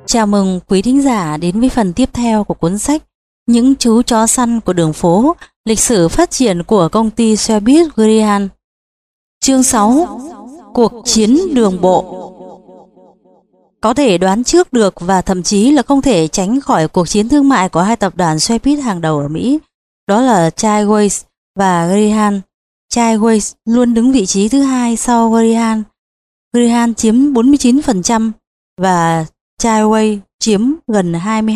Chào mừng quý thính giả đến với phần tiếp theo của cuốn sách Những chú chó săn của đường phố, lịch sử phát triển của công ty xe buýt Greyhound. Chương 6. Cuộc chiến đường bộ. Có thể đoán trước được và thậm chí là không thể tránh khỏi cuộc chiến thương mại của hai tập đoàn xe buýt hàng đầu ở Mỹ, đó là Childways và Greyhound. Childways luôn đứng vị trí thứ hai sau Greyhound. Greyhound chiếm 49% và Childways chiếm gần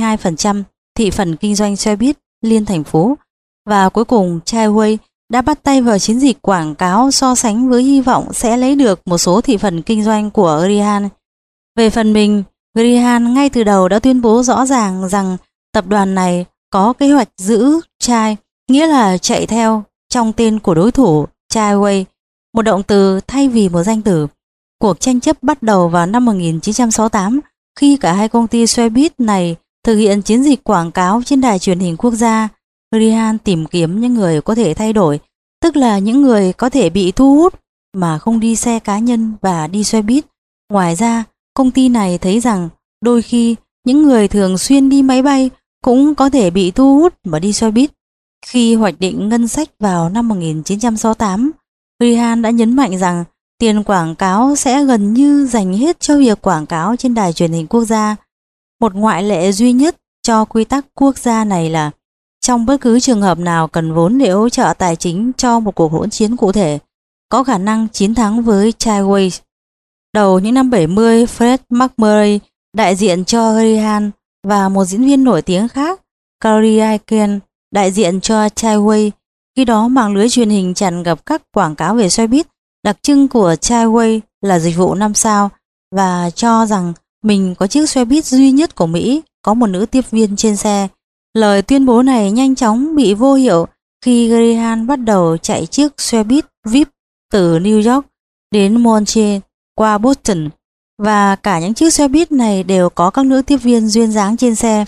22% thị phần kinh doanh xe buýt liên thành phố. Và cuối cùng Childways đã bắt tay vào chiến dịch quảng cáo so sánh với hy vọng sẽ lấy được một số thị phần kinh doanh của Greyhound. Về phần mình, Greyhound ngay từ đầu đã tuyên bố rõ ràng rằng tập đoàn này có kế hoạch giữ Child, nghĩa là chạy theo, trong tên của đối thủ Childways, một động từ thay vì một danh từ. Cuộc tranh chấp bắt đầu vào năm 1968 khi cả hai công ty xe buýt này thực hiện chiến dịch quảng cáo trên đài truyền hình quốc gia. Greyhound tìm kiếm những người có thể thay đổi, tức là những người có thể bị thu hút mà không đi xe cá nhân và đi xe buýt. Ngoài ra, công ty này thấy rằng đôi khi những người thường xuyên đi máy bay cũng có thể bị thu hút mà đi xe buýt. Khi hoạch định ngân sách vào năm 1968, Greyhound đã nhấn mạnh rằng tiền quảng cáo sẽ gần như dành hết cho việc quảng cáo trên đài truyền hình quốc gia. Một ngoại lệ duy nhất cho quy tắc quốc gia này là trong bất cứ trường hợp nào cần vốn để hỗ trợ tài chính cho một cuộc hỗn chiến cụ thể, có khả năng chiến thắng với Childways. Đầu những năm 70, Fred McMurray, đại diện cho Greyhound, và một diễn viên nổi tiếng khác, Carrie Aiken, đại diện cho Childways. Khi đó mạng lưới truyền hình tràn ngập các quảng cáo về xe buýt. Đặc trưng của Childways là dịch vụ 5 sao và cho rằng mình có chiếc xe buýt duy nhất của Mỹ có một nữ tiếp viên trên xe. Lời tuyên bố này nhanh chóng bị vô hiệu khi Greyhound bắt đầu chạy chiếc xe buýt VIP từ New York đến Montreal qua Boston, và cả những chiếc xe buýt này đều có các nữ tiếp viên duyên dáng trên xe.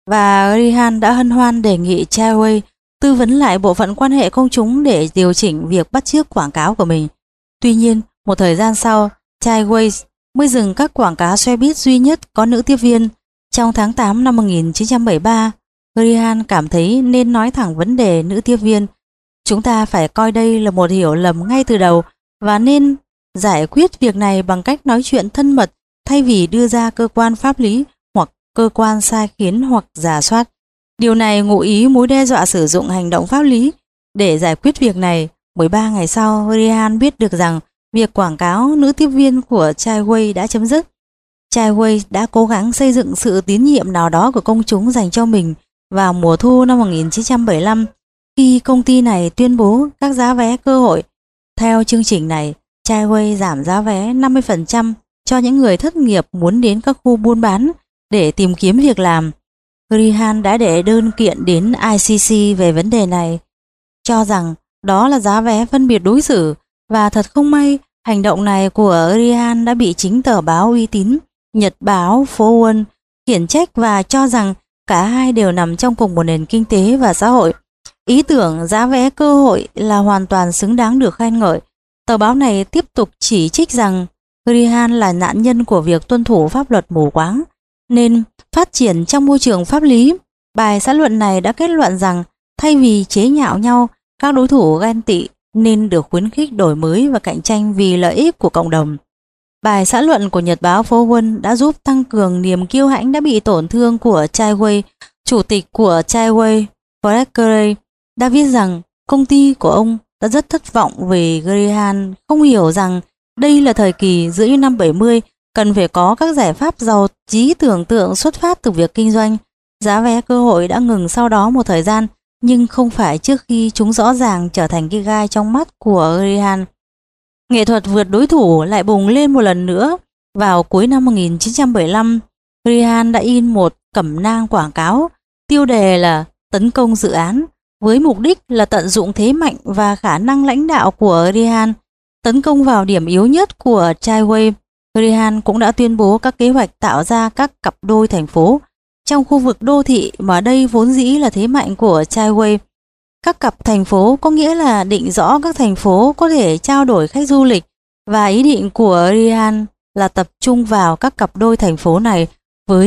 Và Greyhound đã hân hoan đề nghị Childways tư vấn lại bộ phận quan hệ công chúng để điều chỉnh việc bắt chước quảng cáo của mình. Tuy nhiên, một thời gian sau, Childways mới dừng các quảng cáo xe buýt duy nhất có nữ tiếp viên. Trong tháng 8 năm 1973, Greyhound cảm thấy nên nói thẳng vấn đề nữ tiếp viên. Chúng ta phải coi đây là một hiểu lầm ngay từ đầu và nên giải quyết việc này bằng cách nói chuyện thân mật thay vì đưa ra cơ quan pháp lý hoặc cơ quan sai khiến hoặc rà soát. Điều này ngụ ý mối đe dọa sử dụng hành động pháp lý để giải quyết việc này. 13 ngày sau, Greyhound biết được rằng việc quảng cáo nữ tiếp viên của Childways đã chấm dứt. Childways đã cố gắng xây dựng sự tín nhiệm nào đó của công chúng dành cho mình vào mùa thu năm 1975 khi công ty này tuyên bố các giá vé cơ hội. Theo chương trình này, Childways giảm giá vé 50% cho những người thất nghiệp muốn đến các khu buôn bán để tìm kiếm việc làm. Greyhound đã đệ đơn kiện đến ICC về vấn đề này, cho rằng đó là giá vé phân biệt đối xử, và thật không may, hành động này của Greyhound đã bị chính tờ báo uy tín Nhật báo Phố Wall khiển trách và cho rằng cả hai đều nằm trong cùng một nền kinh tế và xã hội. Ý tưởng giá vé cơ hội là hoàn toàn xứng đáng được khen ngợi. Tờ báo này tiếp tục chỉ trích rằng Greyhound là nạn nhân của việc tuân thủ pháp luật mù quáng, nên phát triển trong môi trường pháp lý. Bài xã luận này đã kết luận rằng thay vì chế nhạo nhau, các đối thủ ghen tị nên được khuyến khích đổi mới và cạnh tranh vì lợi ích của cộng đồng. Bài xã luận của Nhật báo Phố Wall đã giúp tăng cường niềm kiêu hãnh đã bị tổn thương của Childways. Chủ tịch của Childways, Fred Curry, đã viết rằng công ty của ông đã rất thất vọng về Greyhound, không hiểu rằng đây là thời kỳ giữa những năm 70, cần phải có các giải pháp giàu trí tưởng tượng xuất phát từ việc kinh doanh. Giá vé cơ hội đã ngừng sau đó một thời gian, nhưng không phải trước khi chúng rõ ràng trở thành cái gai trong mắt của Greyhound. Nghệ thuật vượt đối thủ lại bùng lên một lần nữa. Vào cuối năm 1975, Greyhound đã in một cẩm nang quảng cáo, tiêu đề là tấn công dự án, với mục đích là tận dụng thế mạnh và khả năng lãnh đạo của Greyhound, tấn công vào điểm yếu nhất của Childways. Greyhound cũng đã tuyên bố các kế hoạch tạo ra các cặp đôi thành phố trong khu vực đô thị mà đây vốn dĩ là thế mạnh của Childways. Các cặp thành phố có nghĩa là định rõ các thành phố có thể trao đổi khách du lịch, và ý định của Greyhound là tập trung vào các cặp đôi thành phố này với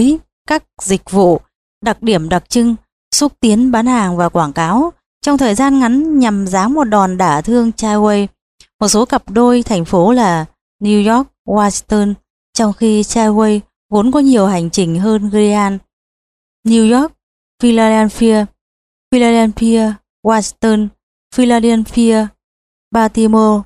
các dịch vụ, đặc điểm đặc trưng, xúc tiến bán hàng và quảng cáo trong thời gian ngắn nhằm giáng một đòn đả thương Chaiway. Một số cặp đôi thành phố là New York, Washington, trong khi Chaiway vốn có nhiều hành trình hơn Grehan. New York, Philadelphia, Philadelphia, Washington, Philadelphia, Baltimore,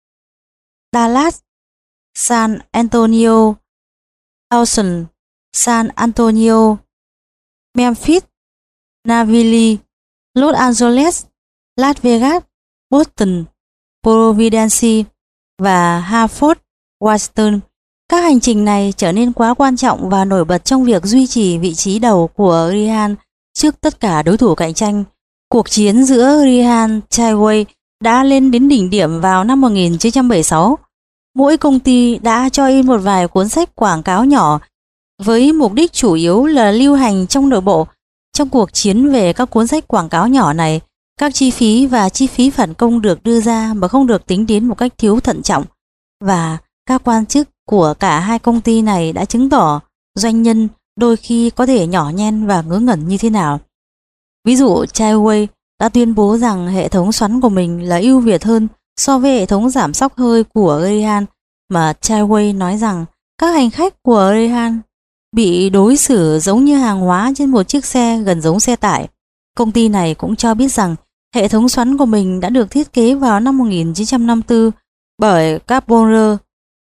Dallas, San Antonio, Houston, San Antonio, Memphis, Nashville, Los Angeles, Las Vegas, Boston, Providence và Hartford, Washington. Các hành trình này trở nên quá quan trọng và nổi bật trong việc duy trì vị trí đầu của Grehan trước tất cả đối thủ cạnh tranh. Cuộc chiến giữa Grehan Chaiway đã lên đến đỉnh điểm vào năm 1976. Mỗi công ty đã cho in một vài cuốn sách quảng cáo nhỏ với mục đích chủ yếu là lưu hành trong nội bộ. Trong cuộc chiến về các cuốn sách quảng cáo nhỏ này, các chi phí và chi phí phản công được đưa ra mà không được tính đến một cách thiếu thận trọng, và các quan chức của cả hai công ty này đã chứng tỏ doanh nhân đôi khi có thể nhỏ nhen và ngớ ngẩn như thế nào. Ví dụ, Chaiway đã tuyên bố rằng hệ thống xoắn của mình là ưu việt hơn so với hệ thống giảm xóc hơi của Grehan, mà Chaiway nói rằng các hành khách của Grehan bị đối xử giống như hàng hóa trên một chiếc xe gần giống xe tải. Công ty này cũng cho biết rằng hệ thống xoắn của mình đã được thiết kế vào năm 1954 bởi Carbonell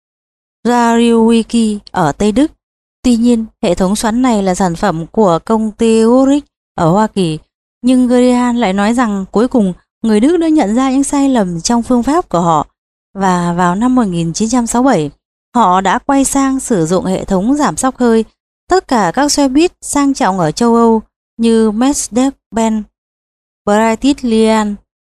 Zariewicz ở Tây Đức. Tuy nhiên, hệ thống xoắn này là sản phẩm của công ty Goodrich ở Hoa Kỳ, nhưng Grehan lại nói rằng cuối cùng người Đức đã nhận ra những sai lầm trong phương pháp của họ, và vào năm 1967, họ đã quay sang sử dụng hệ thống giảm xóc hơi. Tất cả các xe buýt sang trọng ở châu Âu như Mercedes-Benz, Bratislava,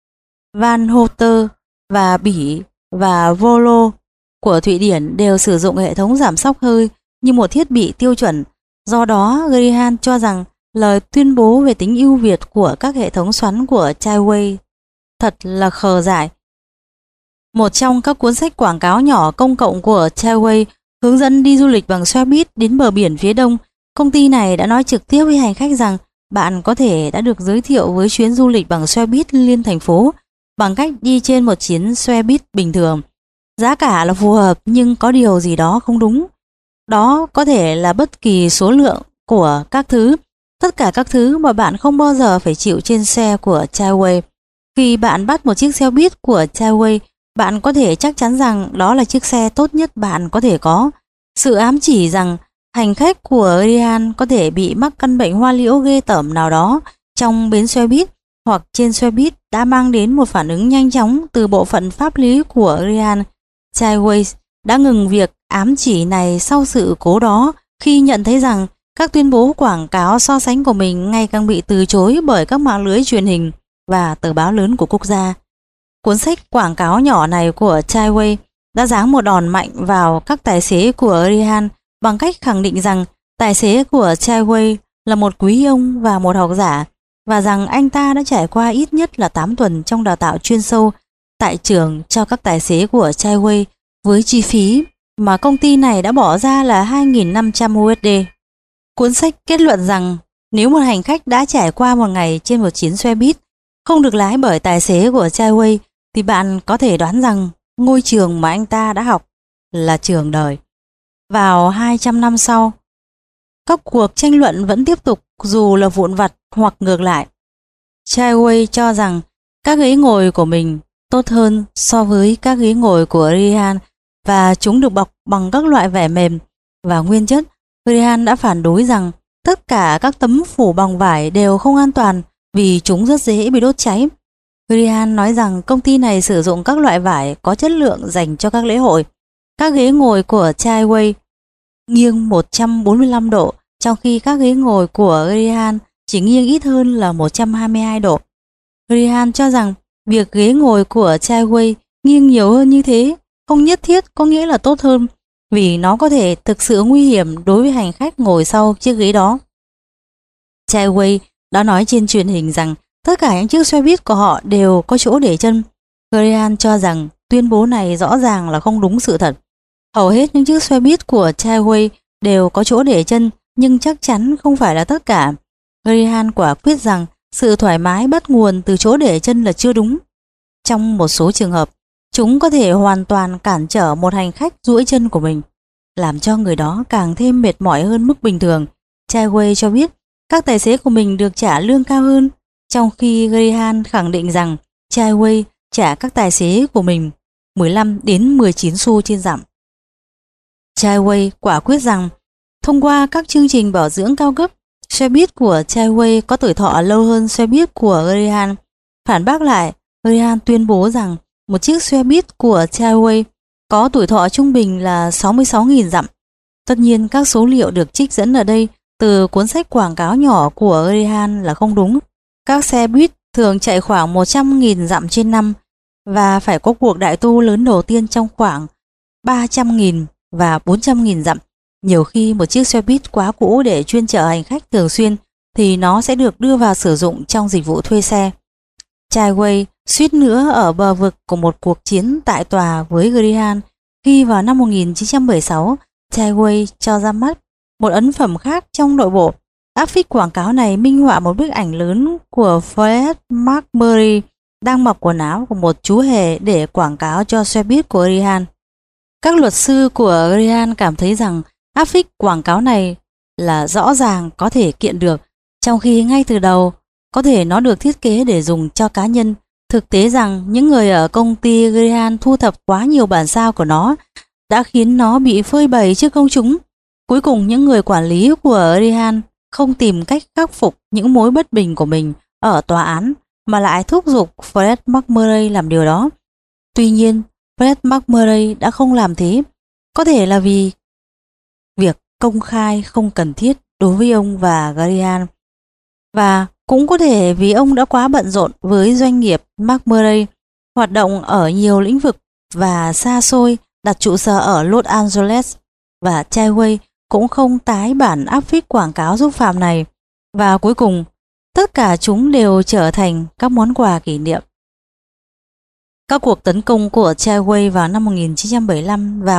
Van Hoter và Bỉ và Volvo của Thụy Điển đều sử dụng hệ thống giảm xóc hơi như một thiết bị tiêu chuẩn. Do đó, Grehan cho rằng lời tuyên bố về tính ưu việt của các hệ thống xoắn của Chaiway thật là khờ dại. Một trong các cuốn sách quảng cáo nhỏ công cộng của Chaiway hướng dẫn đi du lịch bằng xe buýt đến bờ biển phía đông. Công ty này đã nói trực tiếp với hành khách rằng bạn có thể đã được giới thiệu với chuyến du lịch bằng xe buýt liên thành phố bằng cách đi trên một chuyến xe buýt bình thường. Giá cả là phù hợp, nhưng có điều gì đó không đúng. Đó có thể là bất kỳ số lượng của các thứ, tất cả các thứ mà bạn không bao giờ phải chịu trên xe của Chaiway. Khi bạn bắt một chiếc xe buýt của Chaiway, bạn có thể chắc chắn rằng đó là chiếc xe tốt nhất bạn có thể có. Sự ám chỉ rằng hành khách của Grehan có thể bị mắc căn bệnh hoa liễu ghê tởm nào đó trong bến xe buýt hoặc trên xe buýt đã mang đến một phản ứng nhanh chóng từ bộ phận pháp lý của Grehan. Chaiway đã ngừng việc ám chỉ này sau sự cố đó, khi nhận thấy rằng các tuyên bố quảng cáo so sánh của mình ngày càng bị từ chối bởi các mạng lưới truyền hình và tờ báo lớn của quốc gia. Cuốn sách quảng cáo nhỏ này của Chaiway đã giáng một đòn mạnh vào các tài xế của Grehan bằng cách khẳng định rằng tài xế của Chaiway là một quý ông và một học giả, và rằng anh ta đã trải qua ít nhất là 8 tuần trong đào tạo chuyên sâu tại trường cho các tài xế của Chaiway với chi phí mà công ty này đã bỏ ra là 2.500 USD. Cuốn sách kết luận rằng nếu một hành khách đã trải qua một ngày trên một chuyến xe buýt không được lái bởi tài xế của Chaiway, thì bạn có thể đoán rằng ngôi trường mà anh ta đã học là trường đời. Vào 200 năm sau, các cuộc tranh luận vẫn tiếp tục dù là vụn vặt hoặc ngược lại. Chaiway cho rằng các ghế ngồi của mình tốt hơn so với các ghế ngồi của Grehan và chúng được bọc bằng các loại vải mềm và nguyên chất. Grehan đã phản đối rằng tất cả các tấm phủ bằng vải đều không an toàn vì chúng rất dễ bị đốt cháy. Grehan nói rằng công ty này sử dụng các loại vải có chất lượng dành cho các lễ hội. Các ghế ngồi của Chaiway nghiêng 145 độ, trong khi các ghế ngồi của Grehan chỉ nghiêng ít hơn là 122 độ. Grehan cho rằng việc ghế ngồi của Chaiway nghiêng nhiều hơn như thế không nhất thiết có nghĩa là tốt hơn, vì nó có thể thực sự nguy hiểm đối với hành khách ngồi sau chiếc ghế đó. Chaiway đã nói trên truyền hình rằng tất cả những chiếc xe buýt của họ đều có chỗ để chân. Grehan cho rằng tuyên bố này rõ ràng là không đúng sự thật. Hầu hết những chiếc xe buýt của Chaiway đều có chỗ để chân, nhưng chắc chắn không phải là tất cả. Greyhound quả quyết rằng sự thoải mái bắt nguồn từ chỗ để chân là chưa đúng. Trong một số trường hợp, chúng có thể hoàn toàn cản trở một hành khách duỗi chân của mình, làm cho người đó càng thêm mệt mỏi hơn mức bình thường. Chaiway cho biết các tài xế của mình được trả lương cao hơn, trong khi Greyhound khẳng định rằng Chaiway trả các tài xế của mình 15 đến 19 xu trên dặm. Chaiway quả quyết rằng thông qua các chương trình bảo dưỡng cao cấp, xe buýt của Chaiway có tuổi thọ lâu hơn xe buýt của Greyhound. Phản bác lại, Greyhound tuyên bố rằng một chiếc xe buýt của Chaiway có tuổi thọ trung bình là 66.000 dặm. Tất nhiên các số liệu được trích dẫn ở đây từ cuốn sách quảng cáo nhỏ của Greyhound là không đúng. Các xe buýt thường chạy khoảng 100.000 dặm trên năm và phải có cuộc đại tu lớn đầu tiên trong khoảng 300.000 và 400.000 dặm. Nhiều khi một chiếc xe buýt quá cũ để chuyên chở hành khách thường xuyên thì nó sẽ được đưa vào sử dụng trong dịch vụ thuê xe. Chaiway suýt nữa ở bờ vực của một cuộc chiến tại tòa với Greyhound khi vào năm 1976 Chaiway cho ra mắt một ấn phẩm khác trong nội bộ. Áp phích quảng cáo này minh họa một bức ảnh lớn của Fred McMurray đang mặc quần áo của một chú hề để quảng cáo cho xe buýt của Greyhound. Các luật sư của Greyhound cảm thấy rằng áp phích quảng cáo này là rõ ràng có thể kiện được, trong khi ngay từ đầu có thể nó được thiết kế để dùng cho cá nhân. Thực tế rằng những người ở công ty Greyhound thu thập quá nhiều bản sao của nó đã khiến nó bị phơi bày trước công chúng. Cuối cùng những người quản lý của Greyhound không tìm cách khắc phục những mối bất bình của mình ở tòa án mà lại thúc giục Fred McMurray làm điều đó. Tuy nhiên, Fred McMurray đã không làm thế, có thể là vì việc công khai không cần thiết đối với ông và Greyhound, và cũng có thể vì ông đã quá bận rộn với doanh nghiệp McMurray, hoạt động ở nhiều lĩnh vực và xa xôi, đặt trụ sở ở Los Angeles, và Chaiway cũng không tái bản áp phích quảng cáo xúc phạm này, và cuối cùng tất cả chúng đều trở thành các món quà kỷ niệm. Các cuộc tấn công của Chaiway vào năm 1975 và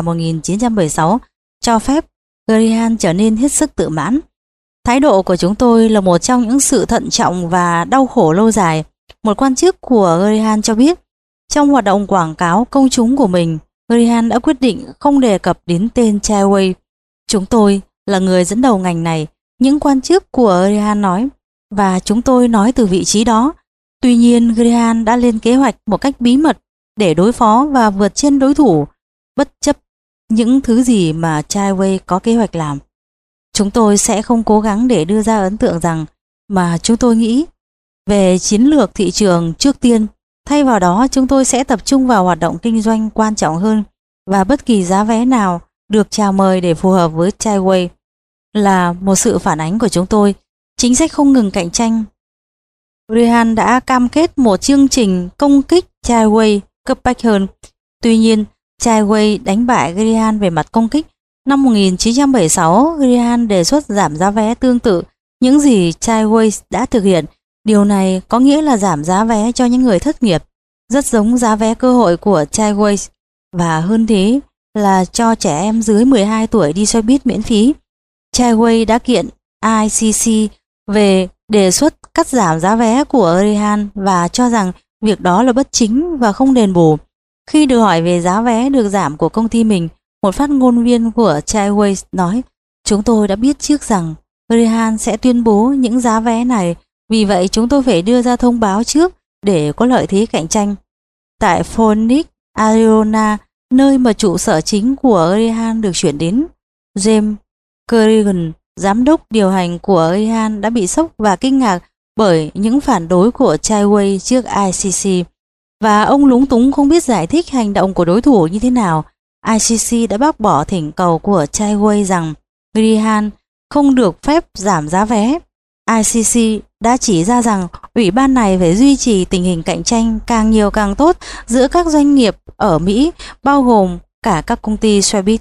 1976 cho phép Greyhound trở nên hết sức tự mãn. Thái độ của chúng tôi là một trong những sự thận trọng và đau khổ lâu dài, một quan chức của Greyhound cho biết. Trong hoạt động quảng cáo công chúng của mình, Greyhound đã quyết định không đề cập đến tên Chaiway. Chúng tôi là người dẫn đầu ngành này, những quan chức của Greyhound nói, và chúng tôi nói từ vị trí đó. Tuy nhiên, Greyhound đã lên kế hoạch một cách bí mật để đối phó và vượt trên đối thủ, bất chấp những thứ gì mà Chaiway có kế hoạch làm. Chúng tôi sẽ không cố gắng để đưa ra ấn tượng rằng mà chúng tôi nghĩ về chiến lược thị trường trước tiên. Thay vào đó, chúng tôi sẽ tập trung vào hoạt động kinh doanh quan trọng hơn, và bất kỳ giá vé nào được chào mời để phù hợp với Chaiway là một sự phản ánh của chúng tôi. Chính sách không ngừng cạnh tranh. Greyhound đã cam kết một chương trình công kích Chaiway cấp bách hơn. Tuy nhiên, Chaiway đánh bại Greyhound về mặt công kích. Năm 1976, Greyhound đề xuất giảm giá vé tương tự những gì Chaiway đã thực hiện. Điều này có nghĩa là giảm giá vé cho những người thất nghiệp, rất giống giá vé cơ hội của Chaiway, và hơn thế là cho trẻ em dưới 12 tuổi đi xe buýt miễn phí. Chaiway đã kiện ICC về đề xuất cắt giảm giá vé của Greyhound và cho rằng việc đó là bất chính và không đền bù. Khi được hỏi về giá vé được giảm của công ty mình, một phát ngôn viên của Chaiway nói: "Chúng tôi đã biết trước rằng Greyhound sẽ tuyên bố những giá vé này, vì vậy chúng tôi phải đưa ra thông báo trước để có lợi thế cạnh tranh." Tại Phoenix, Arizona, nơi mà trụ sở chính của Greyhound được chuyển đến, James Kerrigan, giám đốc điều hành của Greyhound, đã bị sốc và kinh ngạc bởi những phản đối của Chaiway trước ICC, và ông lúng túng không biết giải thích hành động của đối thủ như thế nào. ICC đã bác bỏ thỉnh cầu của Chaiway rằng Greyhound không được phép giảm giá vé. ICC đã chỉ ra rằng ủy ban này phải duy trì tình hình cạnh tranh càng nhiều càng tốt giữa các doanh nghiệp ở Mỹ, bao gồm cả các công ty xe buýt.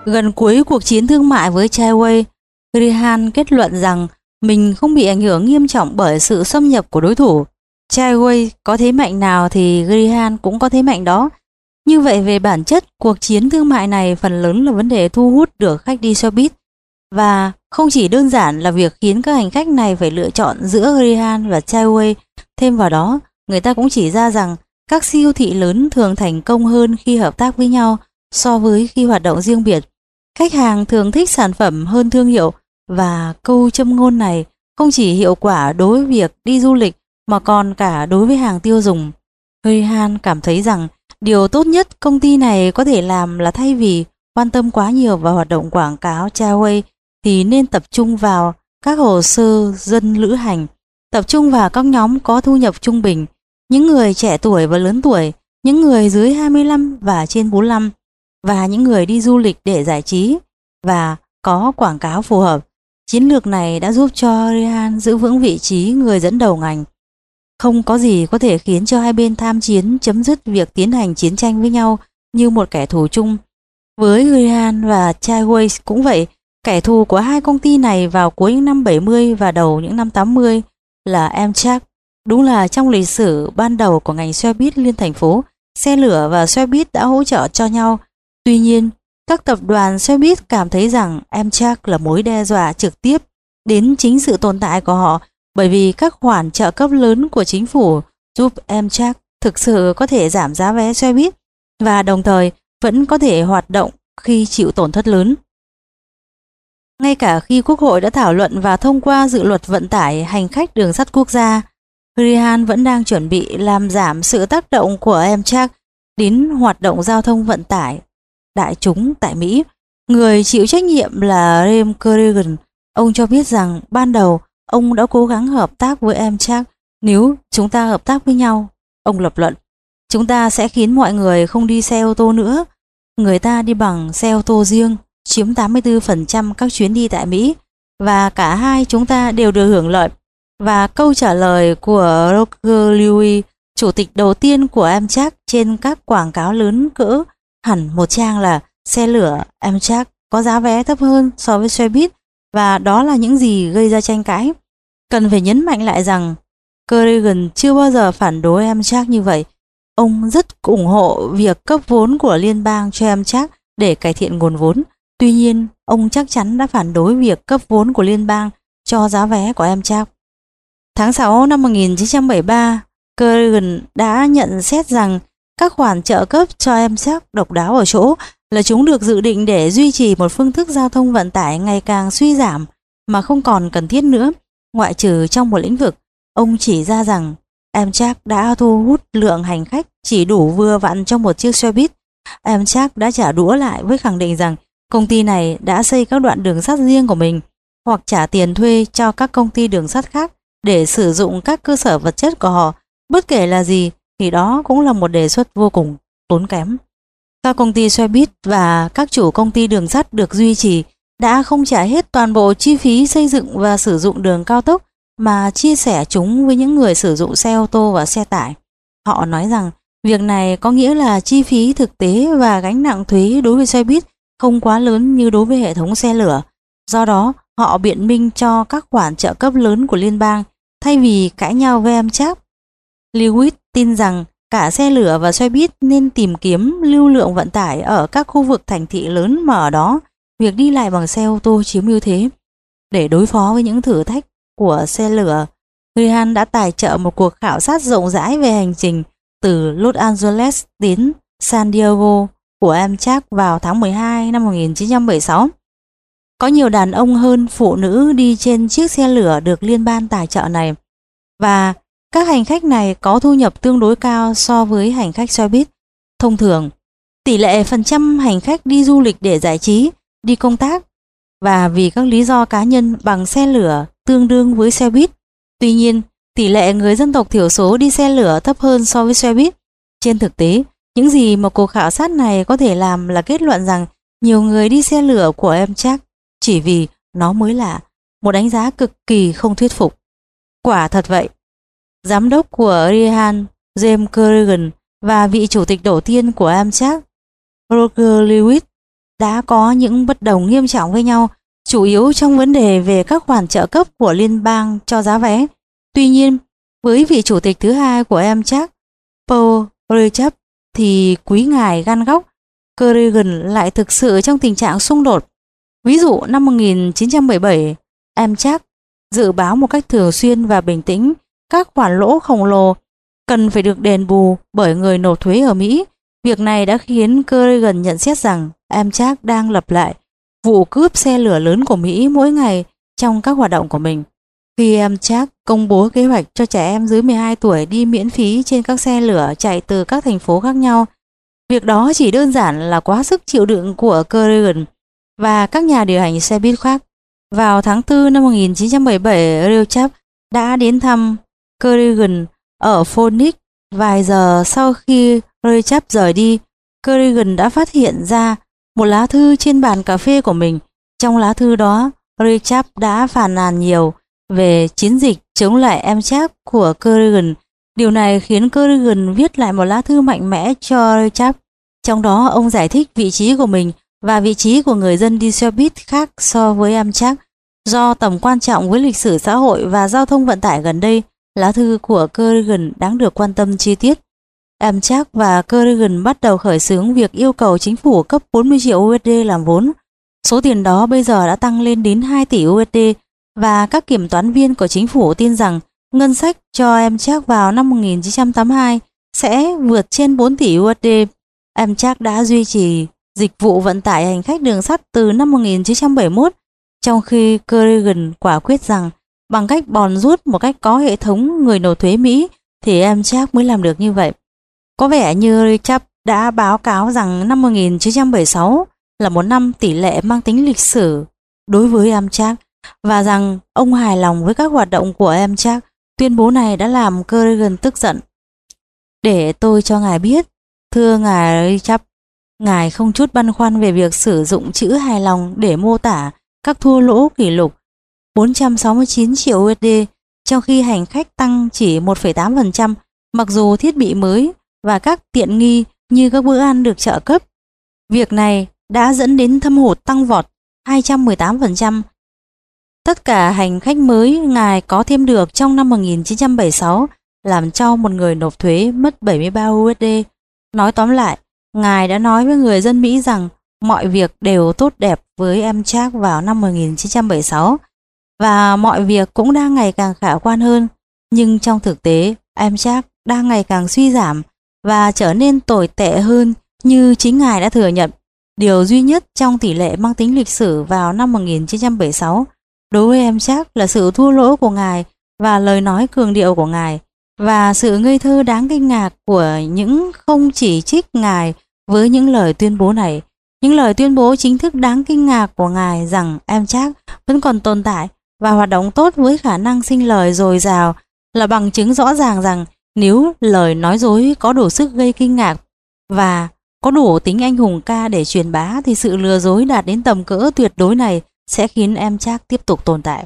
Gần cuối cuộc chiến thương mại với Chaiway, Grihan kết luận rằng mình không bị ảnh hưởng nghiêm trọng bởi sự xâm nhập của đối thủ. Chaiway có thế mạnh nào thì Grihan cũng có thế mạnh đó. Như vậy về bản chất, cuộc chiến thương mại này phần lớn là vấn đề thu hút được khách đi xe buýt, và không chỉ đơn giản là việc khiến các hành khách này phải lựa chọn giữa Grihan và Chaiway. Thêm vào đó, người ta cũng chỉ ra rằng các siêu thị lớn thường thành công hơn khi hợp tác với nhau so với khi hoạt động riêng biệt. Khách hàng thường thích sản phẩm hơn thương hiệu, và câu châm ngôn này không chỉ hiệu quả đối với việc đi du lịch mà còn cả đối với hàng tiêu dùng. Grihan cảm thấy rằng điều tốt nhất công ty này có thể làm là thay vì quan tâm quá nhiều vào hoạt động quảng cáo Chaiway thì nên tập trung vào các hồ sơ dân lữ hành, tập trung vào các nhóm có thu nhập trung bình, những người trẻ tuổi và lớn tuổi, những người dưới 25 và trên 45, và những người đi du lịch để giải trí và có quảng cáo phù hợp. Chiến lược này đã giúp cho Grihan giữ vững vị trí người dẫn đầu ngành. Không có gì có thể khiến cho hai bên tham chiến chấm dứt việc tiến hành chiến tranh với nhau như một kẻ thù chung. Với Grihan và Chaiway cũng vậy, kẻ thù của hai công ty này vào cuối những năm 70 và đầu những năm 80 là Amtrak. Đúng là trong lịch sử ban đầu của ngành xe buýt liên thành phố, xe lửa và xe buýt đã hỗ trợ cho nhau. Tuy nhiên, các tập đoàn xe buýt cảm thấy rằng Amtrak là mối đe dọa trực tiếp đến chính sự tồn tại của họ, bởi vì các khoản trợ cấp lớn của chính phủ giúp Amtrak thực sự có thể giảm giá vé xe buýt và đồng thời vẫn có thể hoạt động khi chịu tổn thất lớn. Ngay cả khi Quốc hội đã thảo luận và thông qua dự luật vận tải hành khách đường sắt quốc gia, Grihan vẫn đang chuẩn bị làm giảm sự tác động của Amtrak đến hoạt động giao thông vận tải đại chúng tại Mỹ. Người chịu trách nhiệm là Rem Kerrigan. Ông cho biết rằng ban đầu ông đã cố gắng hợp tác với Amtrak. Nếu chúng ta hợp tác với nhau, ông lập luận, chúng ta sẽ khiến mọi người không đi xe ô tô nữa. Người ta đi bằng xe ô tô riêng, chiếm 84% các chuyến đi tại Mỹ, và cả hai chúng ta đều được hưởng lợi. Và câu trả lời của Roger Lewis, chủ tịch đầu tiên của Amtrak trên các quảng cáo lớn cỡ hẳn một trang là xe lửa Amtrak có giá vé thấp hơn so với xe buýt, và đó là những gì gây ra tranh cãi. Cần phải nhấn mạnh lại rằng Kerrigan chưa bao giờ phản đối Amtrak như vậy. Ông rất ủng hộ việc cấp vốn của liên bang cho Amtrak để cải thiện nguồn vốn. Tuy nhiên, ông chắc chắn đã phản đối việc cấp vốn của liên bang cho giá vé của Amtrak. Tháng 6 năm 1973, Kerrigan đã nhận xét rằng các khoản trợ cấp cho Amtrak độc đáo ở chỗ là chúng được dự định để duy trì một phương thức giao thông vận tải ngày càng suy giảm mà không còn cần thiết nữa, ngoại trừ trong một lĩnh vực. Ông chỉ ra rằng Amtrak đã thu hút lượng hành khách chỉ đủ vừa vặn trong một chiếc xe buýt. Amtrak đã trả đũa lại với khẳng định rằng công ty này đã xây các đoạn đường sắt riêng của mình hoặc trả tiền thuê cho các công ty đường sắt khác để sử dụng các cơ sở vật chất của họ. Bất kể là gì thì đó cũng là một đề xuất vô cùng tốn kém. Các công ty xe buýt và các chủ công ty đường sắt được duy trì đã không trả hết toàn bộ chi phí xây dựng và sử dụng đường cao tốc mà chia sẻ chúng với những người sử dụng xe ô tô và xe tải. Họ nói rằng việc này có nghĩa là chi phí thực tế và gánh nặng thuế đối với xe buýt không quá lớn như đối với hệ thống xe lửa. Do đó, họ biện minh cho các khoản trợ cấp lớn của liên bang thay vì cãi nhau với Amtrak. Lewis tin rằng cả xe lửa và xe buýt nên tìm kiếm lưu lượng vận tải ở các khu vực thành thị lớn mà ở đó việc đi lại bằng xe ô tô chiếm ưu thế. Để đối phó với những thử thách của xe lửa, Grihan đã tài trợ một cuộc khảo sát rộng rãi về hành trình từ Los Angeles đến San Diego của Amtrak vào tháng 12 năm 1976. Có nhiều đàn ông hơn phụ nữ đi trên chiếc xe lửa được liên bang tài trợ này, và các hành khách này có thu nhập tương đối cao so với hành khách xe buýt. Thông thường, tỷ lệ phần trăm hành khách đi du lịch để giải trí, đi công tác và vì các lý do cá nhân bằng xe lửa tương đương với xe buýt. Tuy nhiên, tỷ lệ người dân tộc thiểu số đi xe lửa thấp hơn so với xe buýt. Trên thực tế, những gì mà cuộc khảo sát này có thể làm là kết luận rằng nhiều người đi xe lửa của Amtrak chỉ vì nó mới lạ, một đánh giá cực kỳ không thuyết phục. Quả thật vậy. Giám đốc của Grihan, James Kerrigan, và vị chủ tịch đầu tiên của Amtrak, Roger Lewis, đã có những bất đồng nghiêm trọng với nhau, chủ yếu trong vấn đề về các khoản trợ cấp của liên bang cho giá vé. Tuy nhiên, với vị chủ tịch thứ hai của Amtrak, Paul Ricard, thì quý ngài gan góc Kerrigan lại thực sự trong tình trạng xung đột. Ví dụ năm 1977, Amtrak dự báo một cách thường xuyên và bình tĩnh các khoản lỗ khổng lồ cần phải được đền bù bởi người nộp thuế ở Mỹ. Việc này đã khiến Kerrigan nhận xét rằng Amtrak đang lặp lại vụ cướp xe lửa lớn của Mỹ mỗi ngày trong các hoạt động của mình. Khi Amtrak công bố kế hoạch cho trẻ em dưới 12 tuổi đi miễn phí trên các xe lửa chạy từ các thành phố khác nhau, việc đó chỉ đơn giản là quá sức chịu đựng của Kerrigan và các nhà điều hành xe buýt khác. Vào tháng 4 năm 1977, Ricard đã đến thăm Kerrigan ở Phoenix. Vài giờ sau khi Ricard rời đi, Kerrigan đã phát hiện ra một lá thư trên bàn cà phê của mình. Trong lá thư đó, Ricard đã phàn nàn nhiều về chiến dịch chống lại Amtrak của Kerrigan. Điều này khiến Kerrigan viết lại một lá thư mạnh mẽ cho Ricard. Trong đó, ông giải thích vị trí của mình và vị trí của người dân đi xe buýt khác so với Amtrak. Do tầm quan trọng với lịch sử xã hội và giao thông vận tải gần đây, lá thư của Kerrigan đáng được quan tâm chi tiết. Amtrak và Kerrigan bắt đầu khởi xướng việc yêu cầu chính phủ cấp 40 triệu USD làm vốn. Số tiền đó bây giờ đã tăng lên đến 2 tỷ USD và các kiểm toán viên của chính phủ tin rằng ngân sách cho Amtrak vào năm 1982 sẽ vượt trên 4 tỷ USD. Amtrak đã duy trì dịch vụ vận tải hành khách đường sắt từ năm 1971, trong khi Kerrigan quả quyết rằng bằng cách bòn rút một cách có hệ thống người nộp thuế Mỹ thì Amtrak mới làm được như vậy. Có vẻ như Ricard đã báo cáo rằng năm 1976 là một năm tỷ lệ mang tính lịch sử đối với Amtrak và rằng ông hài lòng với các hoạt động của Amtrak. Tuyên bố này đã làm Kerrigan tức giận. Để tôi cho ngài biết, thưa ngài Ricard, ngài không chút băn khoăn về việc sử dụng chữ hài lòng để mô tả các thua lỗ kỷ lục 469 triệu USD, trong khi hành khách tăng chỉ 1,8%, mặc dù thiết bị mới và các tiện nghi như các bữa ăn được trợ cấp. Việc này đã dẫn đến thâm hụt tăng vọt 218%. Tất cả hành khách mới ngài có thêm được trong năm 1976 làm cho một người nộp thuế mất 73 USD. Nói tóm lại, ngài đã nói với người dân Mỹ rằng mọi việc đều tốt đẹp với Amtrak vào năm 1976 và mọi việc cũng đang ngày càng khả quan hơn. Nhưng trong thực tế, Amtrak đang ngày càng suy giảm và trở nên tồi tệ hơn như chính ngài đã thừa nhận. Điều duy nhất trong tỷ lệ mang tính lịch sử vào năm 1976 đối với Amtrak là sự thua lỗ của ngài và lời nói cường điệu của ngài và sự ngây thơ đáng kinh ngạc của những không chỉ trích ngài với những lời tuyên bố này. Những lời tuyên bố chính thức đáng kinh ngạc của ngài rằng Amtrak vẫn còn tồn tại và hoạt động tốt với khả năng sinh lời dồi dào là bằng chứng rõ ràng rằng nếu lời nói dối có đủ sức gây kinh ngạc và có đủ tính anh hùng ca để truyền bá thì sự lừa dối đạt đến tầm cỡ tuyệt đối này sẽ khiến Amtrak tiếp tục tồn tại.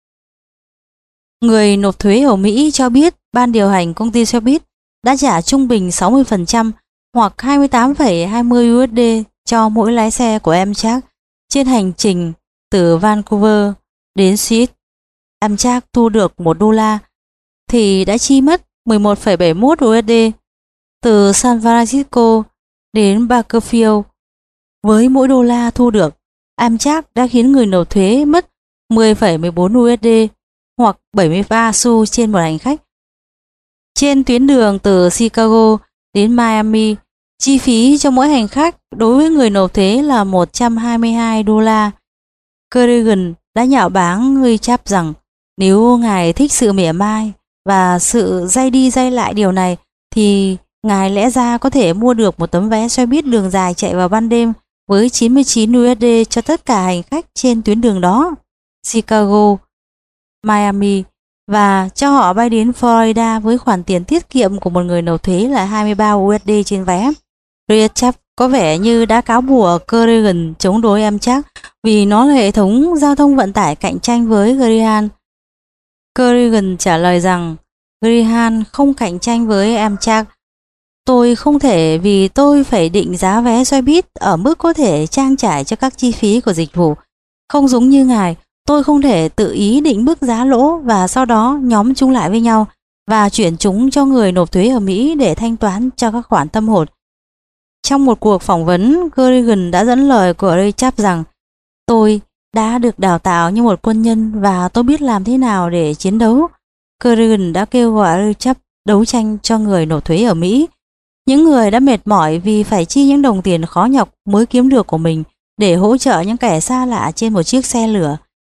Người nộp thuế ở Mỹ cho biết ban điều hành công ty xe buýt đã trả trung bình 60% hoặc 28,20 USD cho mỗi lái xe của Amtrak trên hành trình từ Vancouver đến Seattle. Amtrak thu được $1 thì đã chi mất 11,71 USD. Từ San Francisco đến Bakersfield, với mỗi đô la thu được, Amtrak đã khiến người nộp thuế mất 10,14 USD hoặc 73 xu trên một hành khách. Trên tuyến đường từ Chicago đến Miami, chi phí cho mỗi hành khách đối với người nộp thuế là $122. Kerrigan đã nhạo báng Ricard rằng nếu ngài thích sự mỉa mai và sự day đi day lại điều này thì ngài lẽ ra có thể mua được một tấm vé xe buýt đường dài chạy vào ban đêm với 99 USD cho tất cả hành khách trên tuyến đường đó, Chicago, Miami, và cho họ bay đến Florida với khoản tiền tiết kiệm của một người nộp thuế là 23 USD trên vé. Ricard có vẻ như đã cáo buộc Kerrigan chống đối Amtrak vì nó là hệ thống giao thông vận tải cạnh tranh với Greyhound. Kerrigan trả lời rằng Greyhound không cạnh tranh với Amtrak. Tôi không thể vì tôi phải định giá vé xe buýt ở mức có thể trang trải cho các chi phí của dịch vụ. Không giống như ngài, tôi không thể tự ý định mức giá lỗ và sau đó nhóm chúng lại với nhau và chuyển chúng cho người nộp thuế ở Mỹ để thanh toán cho các khoản thâm hụt. Trong một cuộc phỏng vấn, Kerrigan đã dẫn lời của Richard rằng tôi đã được đào tạo như một quân nhân và tôi biết làm thế nào để chiến đấu. Kerrigan đã kêu gọi Richard đấu tranh cho người nộp thuế ở Mỹ, những người đã mệt mỏi vì phải chi những đồng tiền khó nhọc mới kiếm được của mình để hỗ trợ những kẻ xa lạ trên một chiếc xe lửa.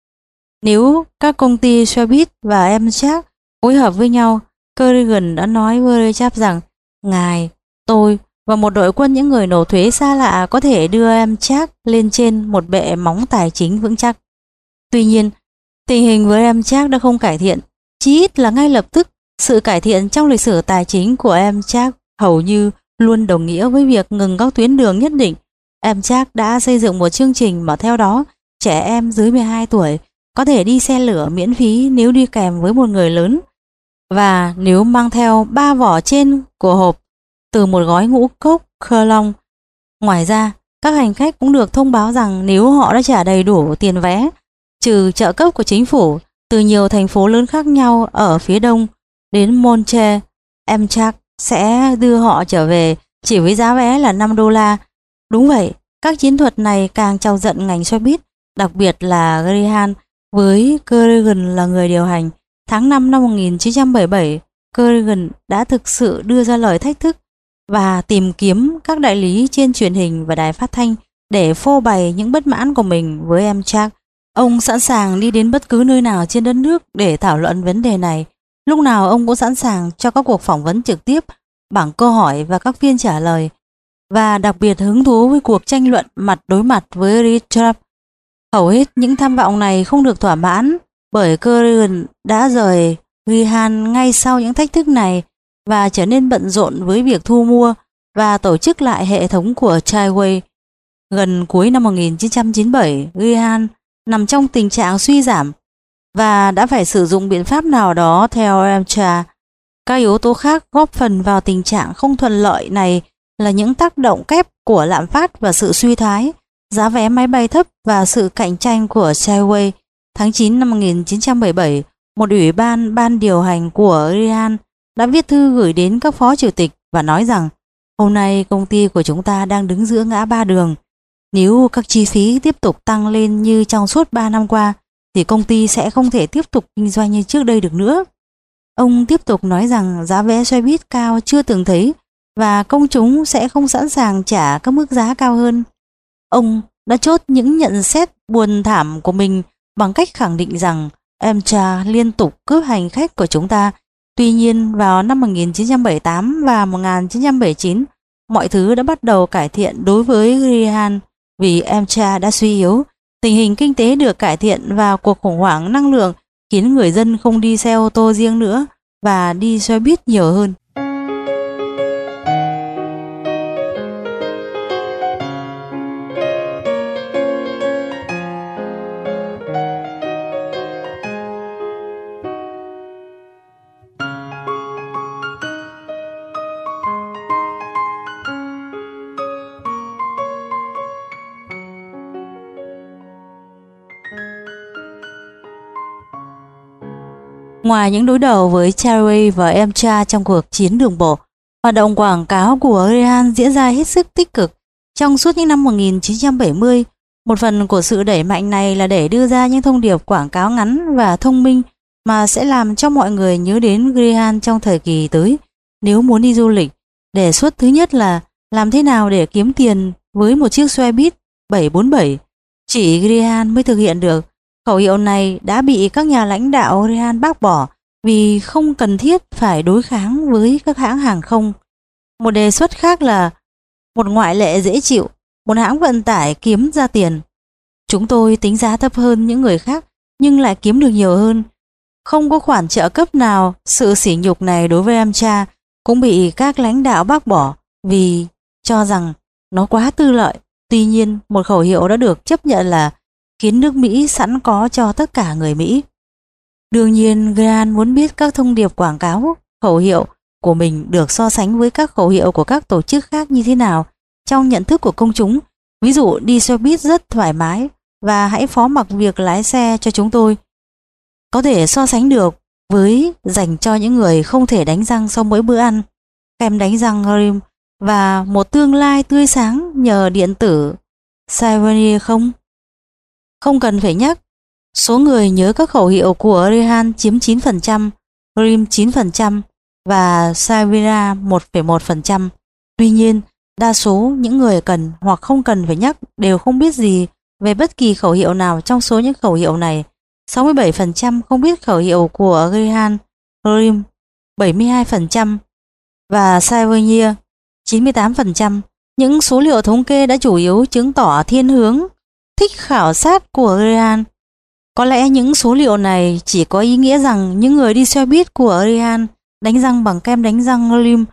Nếu các công ty xe buýt và Amtrak phối hợp với nhau, Kerrigan đã nói với Richard rằng ngài, tôi và một đội quân những người nộp thuế xa lạ có thể đưa Amtrak lên trên một bệ móng tài chính vững chắc. Tuy nhiên, tình hình với Amtrak đã không cải thiện, chí ít là ngay lập tức. Sự cải thiện trong lịch sử tài chính của Amtrak hầu như luôn đồng nghĩa với việc ngừng các tuyến đường nhất định. Amtrak đã xây dựng một chương trình mà theo đó trẻ em dưới 12 tuổi có thể đi xe lửa miễn phí nếu đi kèm với một người lớn và nếu mang theo 3 vỏ trên của hộp từ một gói ngũ cốc khơ long. Ngoài ra, các hành khách cũng được thông báo rằng nếu họ đã trả đầy đủ tiền vé, trừ trợ cấp của chính phủ, từ nhiều thành phố lớn khác nhau ở phía đông đến Montreal, Amtrak sẽ đưa họ trở về chỉ với giá vé là $5. Đúng vậy, các chiến thuật này càng chọc giận ngành xe buýt, đặc biệt là Greyhound với Kerrigan là người điều hành. Tháng 5 năm 1977, Kerrigan đã thực sự đưa ra lời thách thức và tìm kiếm các đại lý trên truyền hình và đài phát thanh để phô bày những bất mãn của mình với Amtrak. Ông sẵn sàng đi đến bất cứ nơi nào trên đất nước để thảo luận vấn đề này. Lúc nào ông cũng sẵn sàng cho các cuộc phỏng vấn trực tiếp bằng câu hỏi và các phiên trả lời, và đặc biệt hứng thú với cuộc tranh luận mặt đối mặt với Richard. Hầu hết những tham vọng này không được thỏa mãn bởi Kerrigan đã rời Greyhound ngay sau những thách thức này và trở nên bận rộn với việc thu mua và tổ chức lại hệ thống của Trailway. Gần cuối năm 1997, Greyhound nằm trong tình trạng suy giảm và đã phải sử dụng biện pháp nào đó theo Amtrak. Các yếu tố khác góp phần vào tình trạng không thuận lợi này là những tác động kép của lạm phát và sự suy thoái, giá vé máy bay thấp và sự cạnh tranh của Trailway. Tháng 9 năm 1977, một ủy ban điều hành của Greyhound đã viết thư gửi đến các phó chủ tịch và nói rằng hôm nay công ty của chúng ta đang đứng giữa ngã ba đường. Nếu các chi phí tiếp tục tăng lên như trong suốt 3 năm qua, thì công ty sẽ không thể tiếp tục kinh doanh như trước đây được nữa. Ông tiếp tục nói rằng giá vé xe buýt cao chưa từng thấy và công chúng sẽ không sẵn sàng trả các mức giá cao hơn. Ông đã chốt những nhận xét buồn thảm của mình bằng cách khẳng định rằng Amtrak liên tục cướp hành khách của chúng ta. Tuy nhiên, vào năm 1978 và 1979, mọi thứ đã bắt đầu cải thiện đối với Greyhound vì Amtrak đã suy yếu. Tình hình kinh tế được cải thiện và cuộc khủng hoảng năng lượng khiến người dân không đi xe ô tô riêng nữa và đi xe buýt nhiều hơn. Ngoài những đối đầu với Trailway và Amtrak trong cuộc chiến đường bộ, hoạt động quảng cáo của Greyhound diễn ra hết sức tích cực trong suốt những năm 1970. Một phần của sự đẩy mạnh này là để đưa ra những thông điệp quảng cáo ngắn và thông minh mà sẽ làm cho mọi người nhớ đến Greyhound trong thời kỳ tới. Nếu muốn đi du lịch, đề xuất thứ nhất là làm thế nào để kiếm tiền với một chiếc xe buýt 747. Chỉ Greyhound mới thực hiện được. Khẩu hiệu này đã bị các nhà lãnh đạo Greyhound bác bỏ vì không cần thiết phải đối kháng với các hãng hàng không. Một đề xuất khác là một ngoại lệ dễ chịu, một hãng vận tải kiếm ra tiền. Chúng tôi tính giá thấp hơn những người khác nhưng lại kiếm được nhiều hơn. Không có khoản trợ cấp nào. Sự sỉ nhục này đối với Amtrak cũng bị các lãnh đạo bác bỏ vì cho rằng nó quá tư lợi. Tuy nhiên, một khẩu hiệu đã được chấp nhận là khiến nước Mỹ sẵn có cho tất cả người Mỹ. Đương nhiên, Greyhound muốn biết các thông điệp quảng cáo, khẩu hiệu của mình được so sánh với các khẩu hiệu của các tổ chức khác như thế nào trong nhận thức của công chúng. Ví dụ đi xe buýt rất thoải mái và hãy phó mặc việc lái xe cho chúng tôi. Có thể so sánh được với dành cho những người không thể đánh răng sau mỗi bữa ăn, kem đánh răng Rim và một tương lai tươi sáng nhờ điện tử Savonier không? Không cần phải nhắc, số người nhớ các khẩu hiệu của Rehan chiếm 9%, Rim 9% và Savira 1,1%. Tuy nhiên, đa số những người cần hoặc không cần phải nhắc đều không biết gì về bất kỳ khẩu hiệu nào trong số những khẩu hiệu này. 67% không biết khẩu hiệu của Rehan, Rim 72% và Savonier 98%. Những số liệu thống kê đã chủ yếu chứng tỏ thiên hướng thích khảo sát của Rehan. Có lẽ những số liệu này chỉ có ý nghĩa rằng những người đi xe buýt của Rehan đánh răng bằng kem đánh răng Rim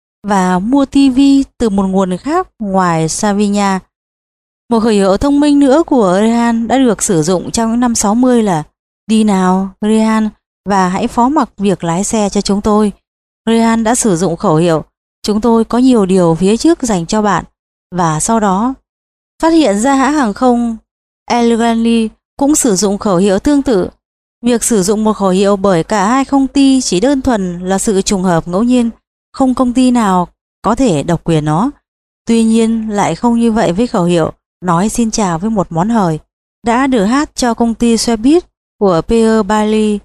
và mua tivi từ một nguồn khác ngoài Savina. Một khẩu hiệu thông minh nữa của Rehan đã được sử dụng trong những năm 60 là đi nào Rehan và hãy phó mặc việc lái xe cho chúng tôi. Rehan đã sử dụng khẩu hiệu chúng tôi có nhiều điều phía trước dành cho bạn, và sau đó phát hiện ra hãng hàng không Allegheny cũng sử dụng khẩu hiệu tương tự. Việc sử dụng một khẩu hiệu bởi cả hai công ty chỉ đơn thuần là sự trùng hợp ngẫu nhiên, không công ty nào có thể độc quyền nó. Tuy nhiên lại không như vậy với khẩu hiệu nói xin chào với một món hời đã được hát cho công ty xe buýt của Pierre Bailly.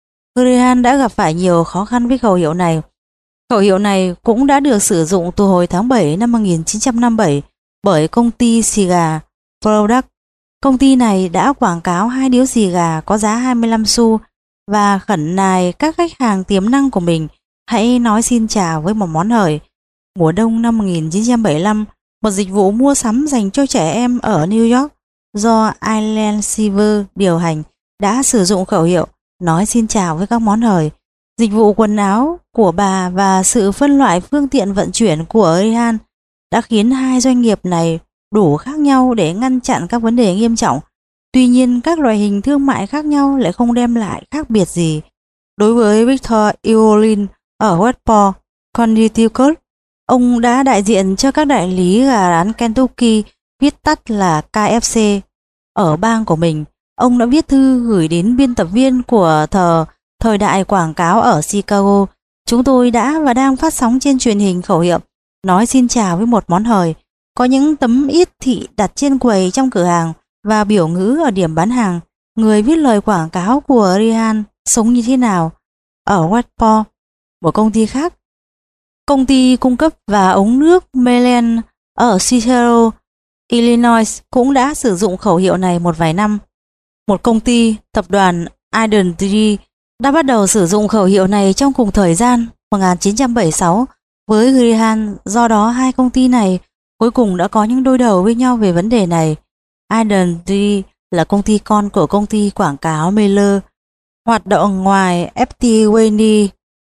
Rehan đã gặp phải nhiều khó khăn với khẩu hiệu này. Khẩu hiệu này cũng đã được sử dụng từ hồi tháng 7 năm 1957 bởi công ty xì gà Product. Công ty này đã quảng cáo 2 điếu xì gà có giá 25 xu và khẩn nài các khách hàng tiềm năng của mình hãy nói xin chào với một món hời. Mùa đông năm 1975, một dịch vụ mua sắm dành cho trẻ em ở New York do Island Silver điều hành đã sử dụng khẩu hiệu nói xin chào với các món hời. Dịch vụ quần áo của bà và sự phân loại phương tiện vận chuyển của Rehan đã khiến hai doanh nghiệp này đủ khác nhau để ngăn chặn các vấn đề nghiêm trọng. Tuy nhiên, các loại hình thương mại khác nhau lại không đem lại khác biệt gì. Đối với Victor Eolin ở Westport, Connecticut, ông đã đại diện cho các đại lý gà rán Kentucky, viết tắt là KFC, ở bang của mình. Ông đã viết thư gửi đến biên tập viên của thời đại quảng cáo ở Chicago. Chúng tôi đã và đang phát sóng trên truyền hình khẩu hiệu nói xin chào với một món hời. Có những tấm yết thị đặt trên quầy trong cửa hàng và biểu ngữ ở điểm bán hàng. Người viết lời quảng cáo của Rehan sống như thế nào? Ở Westport, một công ty khác, công ty cung cấp và ống nước Melen ở Cicero, Illinois cũng đã sử dụng khẩu hiệu này một vài năm. Một công ty, tập đoàn Identity đã bắt đầu sử dụng khẩu hiệu này trong cùng thời gian 1976 với Rehan. Do đó hai công ty này cuối cùng đã có những đôi đầu với nhau về vấn đề này. Identity là công ty con của công ty quảng cáo Miller, hoạt động ngoài FT Wayne,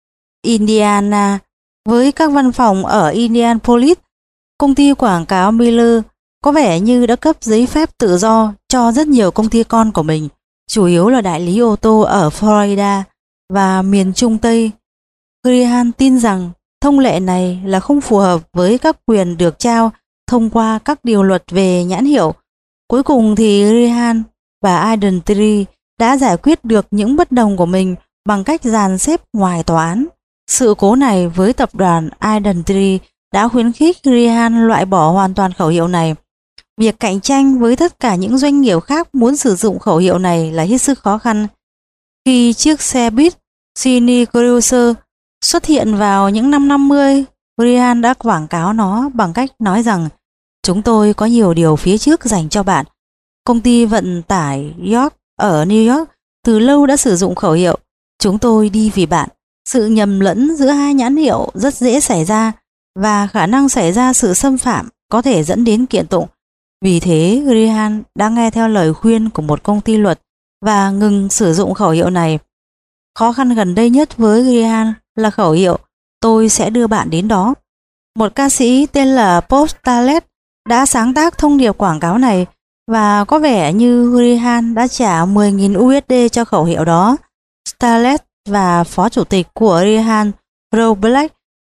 Indiana, với các văn phòng ở Indianapolis. Công ty quảng cáo Miller có vẻ như đã cấp giấy phép tự do cho rất nhiều công ty con của mình, chủ yếu là đại lý ô tô ở Florida và miền Trung Tây. Rehan tin rằng thông lệ này là không phù hợp với các quyền được trao thông qua các điều luật về nhãn hiệu. Cuối cùng thì Rehan và Identity đã giải quyết được những bất đồng của mình bằng cách dàn xếp ngoài tòa án. Sự cố này với tập đoàn Identity đã khuyến khích Rehan loại bỏ hoàn toàn khẩu hiệu này. Việc cạnh tranh với tất cả những doanh nghiệp khác muốn sử dụng khẩu hiệu này là hết sức khó khăn. Khi chiếc xe buýt Cine Cruiser xuất hiện vào những năm 50, Rehan đã quảng cáo nó bằng cách nói rằng chúng tôi có nhiều điều phía trước dành cho bạn. Công ty vận tải York ở New York từ lâu đã sử dụng khẩu hiệu chúng tôi đi vì bạn. Sự nhầm lẫn giữa hai nhãn hiệu rất dễ xảy ra và khả năng xảy ra sự xâm phạm có thể dẫn đến kiện tụng. Vì thế, Rehan đã nghe theo lời khuyên của một công ty luật và ngừng sử dụng khẩu hiệu này. Khó khăn gần đây nhất với Rehan là khẩu hiệu tôi sẽ đưa bạn đến đó. Một ca sĩ tên là Bob Starlet đã sáng tác thông điệp quảng cáo này và có vẻ như Rehan đã trả 10.000 USD cho khẩu hiệu đó. Starlet và phó chủ tịch của Rehan, Roe Black,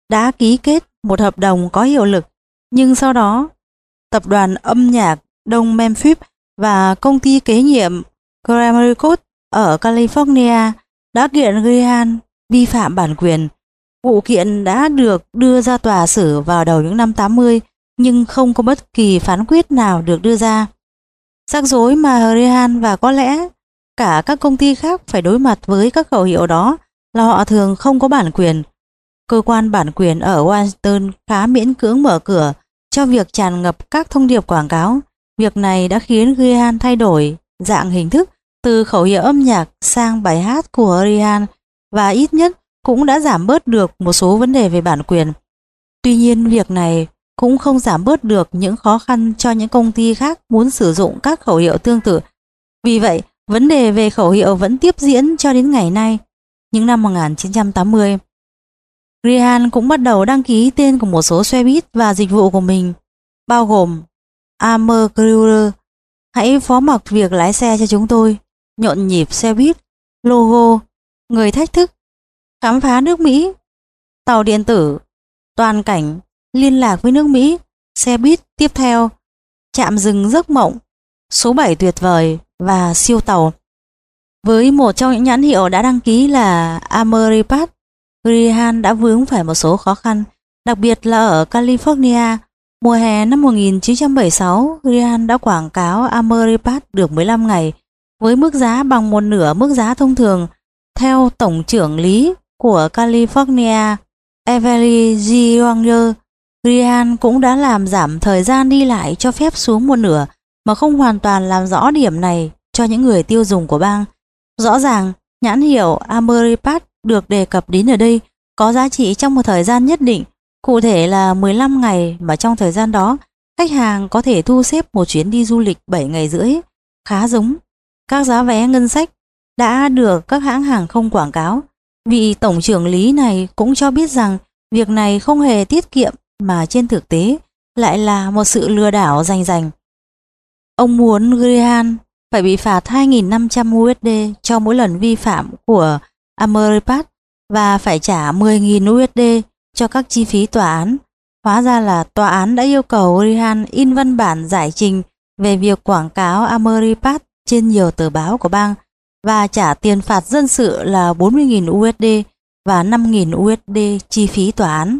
đã ký kết một hợp đồng có hiệu lực, nhưng sau đó tập đoàn âm nhạc Đông Memphis và công ty kế nhiệm Grammy Records ở California đã kiện Greenhand vi phạm bản quyền. Vụ kiện đã được đưa ra tòa xử vào đầu những năm 80 nhưng không có bất kỳ phán quyết nào được đưa ra. Rắc rối mà Greenhand và có lẽ cả các công ty khác phải đối mặt với các khẩu hiệu đó là họ thường không có bản quyền. Cơ quan bản quyền ở Washington khá miễn cưỡng mở cửa cho việc tràn ngập các thông điệp quảng cáo. Việc này đã khiến Greenhand thay đổi dạng hình thức từ khẩu hiệu âm nhạc sang bài hát của Greenhand và ít nhất cũng đã giảm bớt được một số vấn đề về bản quyền. Tuy nhiên, việc này cũng không giảm bớt được những khó khăn cho những công ty khác muốn sử dụng các khẩu hiệu tương tự. Vì vậy, vấn đề về khẩu hiệu vẫn tiếp diễn cho đến ngày nay. Những năm 1980, Greenhand cũng bắt đầu đăng ký tên của một số xe buýt và dịch vụ của mình, bao gồm Armour Cruiser, hãy phó mặc việc lái xe cho chúng tôi, nhộn nhịp xe buýt, logo, người thách thức, khám phá nước Mỹ, tàu điện tử, toàn cảnh, liên lạc với nước Mỹ, xe buýt tiếp theo, trạm dừng giấc mộng, số 7 tuyệt vời và siêu tàu. Với một trong những nhãn hiệu đã đăng ký là Ameripass, Greenhand đã vướng phải một số khó khăn, đặc biệt là ở California. Mùa hè năm 1976, Greenhand đã quảng cáo Ameripass được 15 ngày với mức giá bằng một nửa mức giá thông thường. Theo tổng trưởng lý của California, Everly G. Wanger, Greenhand cũng đã làm giảm thời gian đi lại cho phép xuống một nửa mà không hoàn toàn làm rõ điểm này cho những người tiêu dùng của bang. Rõ ràng, nhãn hiệu Ameripass được đề cập đến ở đây có giá trị trong một thời gian nhất định, cụ thể là 15 ngày, mà trong thời gian đó, khách hàng có thể thu xếp một chuyến đi du lịch 7 ngày rưỡi, khá giống các giá vé ngân sách đã được các hãng hàng không quảng cáo. Vị tổng trưởng lý này cũng cho biết rằng việc này không hề tiết kiệm mà trên thực tế lại là một sự lừa đảo rành rành. Ông muốn Greenhand phải bị phạt 2.500 USD cho mỗi lần vi phạm của Ameripass và phải trả 10.000 USD cho các chi phí tòa án. Hóa ra là tòa án đã yêu cầu Greenhand in văn bản giải trình về việc quảng cáo Ameripass trên nhiều tờ báo của bang và trả tiền phạt dân sự là 40.000 USD và 5.000 USD chi phí tòa án.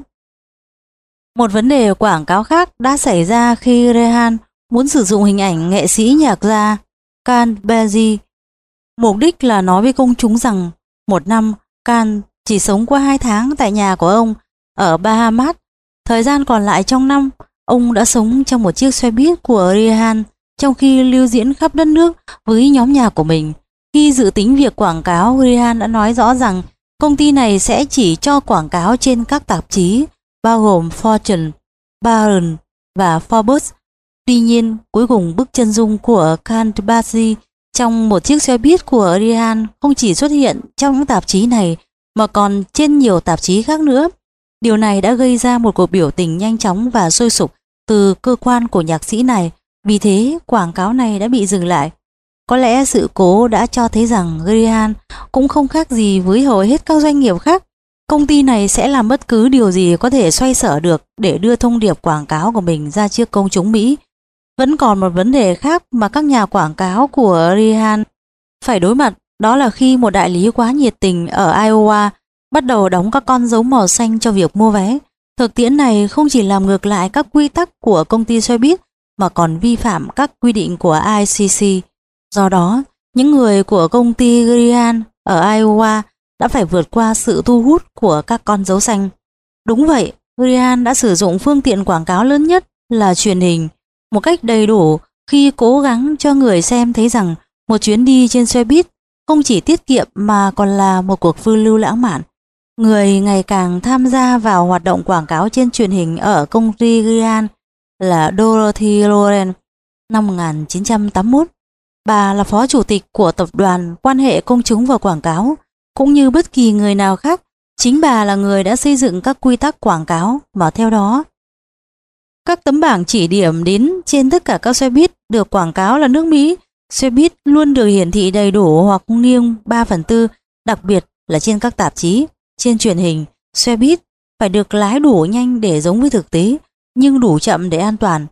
Một vấn đề quảng cáo khác đã xảy ra khi Greenhand muốn sử dụng hình ảnh nghệ sĩ nhạc gia Count Basie. Mục đích là nói với công chúng rằng một năm Count chỉ sống qua 2 tháng tại nhà của ông ở Bahamas. Thời gian còn lại trong năm, ông đã sống trong một chiếc xe buýt của Greenhand trong khi lưu diễn khắp đất nước với nhóm nhạc của mình. Khi dự tính việc quảng cáo, Greenhand đã nói rõ rằng công ty này sẽ chỉ cho quảng cáo trên các tạp chí bao gồm Fortune, Barron và Forbes. Tuy nhiên, cuối cùng bức chân dung của Count Basie trong một chiếc xe buýt của Greenhand không chỉ xuất hiện trong những tạp chí này mà còn trên nhiều tạp chí khác nữa. Điều này đã gây ra một cuộc biểu tình nhanh chóng và sôi sục từ cơ quan của nhạc sĩ này, vì thế quảng cáo này đã bị dừng lại. Có lẽ sự cố đã cho thấy rằng Greenhand cũng không khác gì với hầu hết các doanh nghiệp khác. Công ty này sẽ làm bất cứ điều gì có thể xoay sở được để đưa thông điệp quảng cáo của mình ra trước công chúng Mỹ. Vẫn còn một vấn đề khác mà các nhà quảng cáo của Greenhand phải đối mặt, đó là khi một đại lý quá nhiệt tình ở Iowa bắt đầu đóng các con dấu màu xanh cho việc mua vé. Thực tiễn này không chỉ làm ngược lại các quy tắc của công ty xe buýt mà còn vi phạm các quy định của ICC. Do đó, những người của công ty Greenhand ở Iowa đã phải vượt qua sự thu hút của các con dấu xanh. Đúng vậy, Greenhand đã sử dụng phương tiện quảng cáo lớn nhất là truyền hình một cách đầy đủ khi cố gắng cho người xem thấy rằng một chuyến đi trên xe buýt không chỉ tiết kiệm mà còn là một cuộc phiêu lưu lãng mạn. Người ngày càng tham gia vào hoạt động quảng cáo trên truyền hình ở công ty Greenhand là Dorothy Loren. Năm 1981, bà là phó chủ tịch của tập đoàn quan hệ công chúng và quảng cáo. Cũng như bất kỳ người nào khác, chính bà là người đã xây dựng các quy tắc quảng cáo mà theo đó các tấm bảng chỉ điểm đến trên tất cả các xe buýt được quảng cáo là nước Mỹ. Xe buýt luôn được hiển thị đầy đủ hoặc nghiêng 3/4, đặc biệt là trên các tạp chí, trên truyền hình. Xe buýt phải được lái đủ nhanh để giống với thực tế, nhưng đủ chậm để an toàn.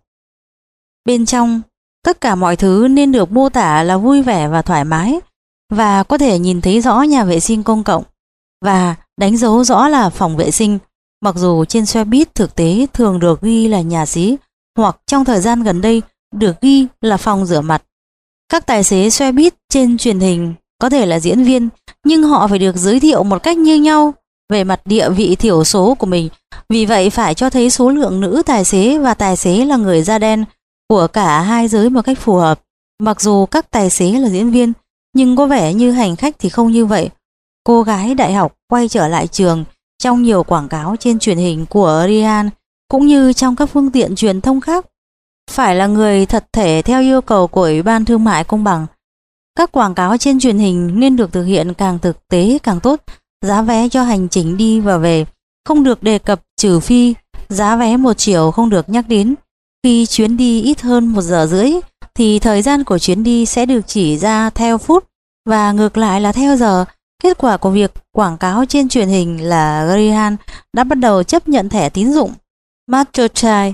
Bên trong, tất cả mọi thứ nên được mô tả là vui vẻ và thoải mái, và có thể nhìn thấy rõ nhà vệ sinh công cộng và đánh dấu rõ là phòng vệ sinh, mặc dù trên xe buýt thực tế thường được ghi là nhà xí, hoặc trong thời gian gần đây được ghi là phòng rửa mặt. Các tài xế xe buýt trên truyền hình có thể là diễn viên, nhưng họ phải được giới thiệu một cách như nhau về mặt địa vị thiểu số của mình. Vì vậy phải cho thấy số lượng nữ tài xế và tài xế là người da đen của cả hai giới một cách phù hợp. Mặc dù các tài xế là diễn viên, nhưng có vẻ như hành khách thì không như vậy. Cô gái đại học quay trở lại trường trong nhiều quảng cáo trên truyền hình của Ryan cũng như trong các phương tiện truyền thông khác phải là người thật thể theo yêu cầu của Ủy ban Thương mại Công bằng. Các quảng cáo trên truyền hình nên được thực hiện càng thực tế càng tốt. Giá vé cho hành trình đi và về không được đề cập, trừ phi giá vé một chiều không được nhắc đến. Khi chuyến đi ít hơn 1 giờ rưỡi thì thời gian của chuyến đi sẽ được chỉ ra theo phút và ngược lại là theo giờ. Kết quả của việc quảng cáo trên truyền hình là Greyhound đã bắt đầu chấp nhận thẻ tín dụng Mastercard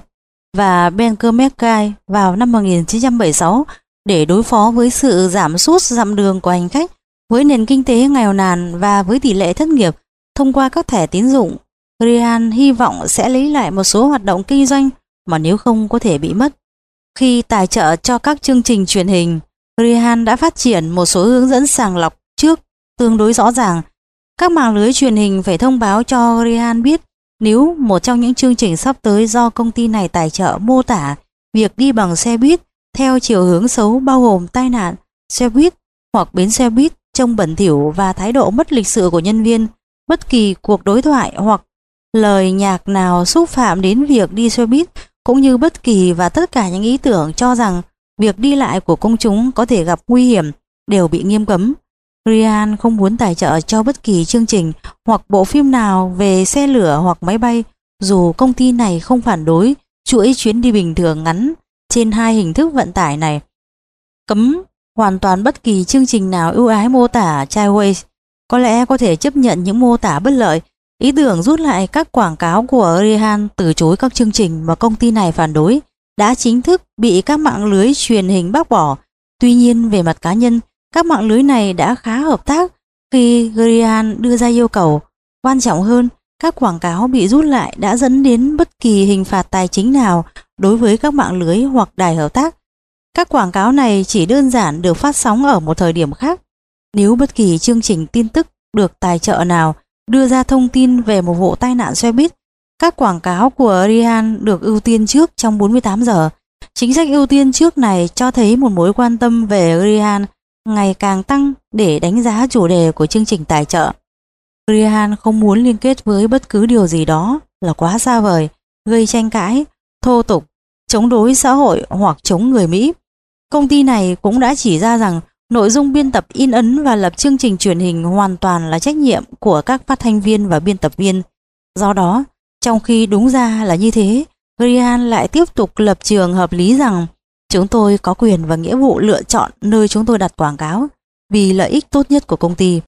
và Bancomercard vào năm 1976 để đối phó với sự giảm sút dặm đường của hành khách, với nền kinh tế nghèo nàn và với tỷ lệ thất nghiệp. Thông qua các thẻ tín dụng, Greyhound hy vọng sẽ lấy lại một số hoạt động kinh doanh mà nếu không có thể bị mất. Khi tài trợ cho các chương trình truyền hình, Greyhound đã phát triển một số hướng dẫn sàng lọc trước tương đối rõ ràng. Các mạng lưới truyền hình phải thông báo cho Greyhound biết nếu một trong những chương trình sắp tới do công ty này tài trợ mô tả việc đi bằng xe buýt theo chiều hướng xấu, bao gồm tai nạn xe buýt hoặc bến xe buýt trông bẩn thỉu và thái độ mất lịch sự của nhân viên. Bất kỳ cuộc đối thoại hoặc lời nhạc nào xúc phạm đến việc đi xe buýt, cũng như bất kỳ và tất cả những ý tưởng cho rằng việc đi lại của công chúng có thể gặp nguy hiểm đều bị nghiêm cấm. Ryan không muốn tài trợ cho bất kỳ chương trình hoặc bộ phim nào về xe lửa hoặc máy bay, dù công ty này không phản đối chuỗi chuyến đi bình thường ngắn trên hai hình thức vận tải này. Cấm hoàn toàn bất kỳ chương trình nào ưu ái mô tả Childways, có lẽ có thể chấp nhận những mô tả bất lợi. Ý tưởng rút lại các quảng cáo của Ryan từ chối các chương trình mà công ty này phản đối đã chính thức bị các mạng lưới truyền hình bác bỏ. Tuy nhiên, về mặt cá nhân, các mạng lưới này đã khá hợp tác khi Ryan đưa ra yêu cầu. Quan trọng hơn, các quảng cáo bị rút lại đã dẫn đến bất kỳ hình phạt tài chính nào đối với các mạng lưới hoặc đài hợp tác. Các quảng cáo này chỉ đơn giản được phát sóng ở một thời điểm khác. Nếu bất kỳ chương trình tin tức được tài trợ nào đưa ra thông tin về một vụ tai nạn xe buýt, các quảng cáo của Ryan được ưu tiên trước trong 48 giờ. Chính sách ưu tiên trước này cho thấy một mối quan tâm về Ryan ngày càng tăng để đánh giá chủ đề của chương trình tài trợ. Ryan không muốn liên kết với bất cứ điều gì đó là quá xa vời, gây tranh cãi, thô tục, chống đối xã hội hoặc chống người Mỹ. Công ty này cũng đã chỉ ra rằng nội dung biên tập, in ấn và lập chương trình truyền hình hoàn toàn là trách nhiệm của các phát thanh viên và biên tập viên. Do đó, trong khi đúng ra là như thế, Ryan lại tiếp tục lập trường hợp lý rằng chúng tôi có quyền và nghĩa vụ lựa chọn nơi chúng tôi đặt quảng cáo vì lợi ích tốt nhất của công ty.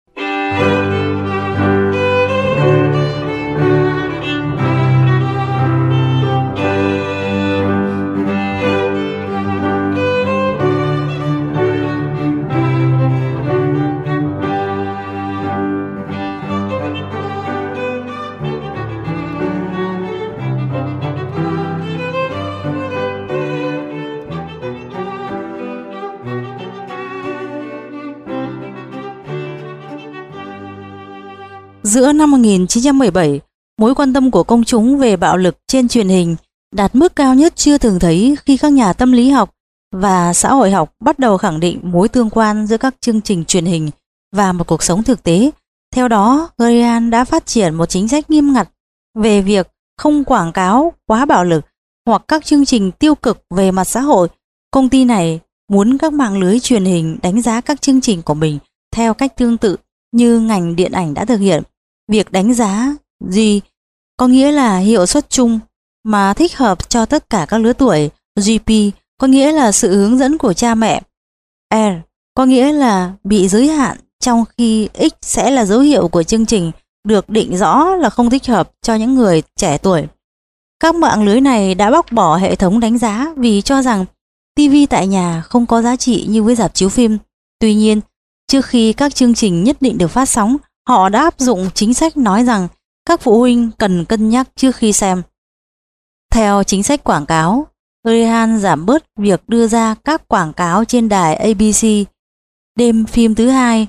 Giữa năm 1917, mối quan tâm của công chúng về bạo lực trên truyền hình đạt mức cao nhất chưa từng thấy khi các nhà tâm lý học và xã hội học bắt đầu khẳng định mối tương quan giữa các chương trình truyền hình và một cuộc sống thực tế. Theo đó, Ryan đã phát triển một chính sách nghiêm ngặt về việc không quảng cáo quá bạo lực hoặc các chương trình tiêu cực về mặt xã hội. Công ty này muốn các mạng lưới truyền hình đánh giá các chương trình của mình theo cách tương tự như ngành điện ảnh đã thực hiện. Việc đánh giá G có nghĩa là hiệu suất chung mà thích hợp cho tất cả các lứa tuổi. GP có nghĩa là sự hướng dẫn của cha mẹ. R có nghĩa là bị giới hạn, trong khi X sẽ là dấu hiệu của chương trình được định rõ là không thích hợp cho những người trẻ tuổi. Các mạng lưới này đã bác bỏ hệ thống đánh giá vì cho rằng TV tại nhà không có giá trị như với rạp chiếu phim. Tuy nhiên, trước khi các chương trình nhất định được phát sóng, họ đã áp dụng chính sách nói rằng các phụ huynh cần cân nhắc trước khi xem. Theo chính sách quảng cáo, Greyhound giảm bớt việc đưa ra các quảng cáo trên đài ABC. Đêm phim thứ hai,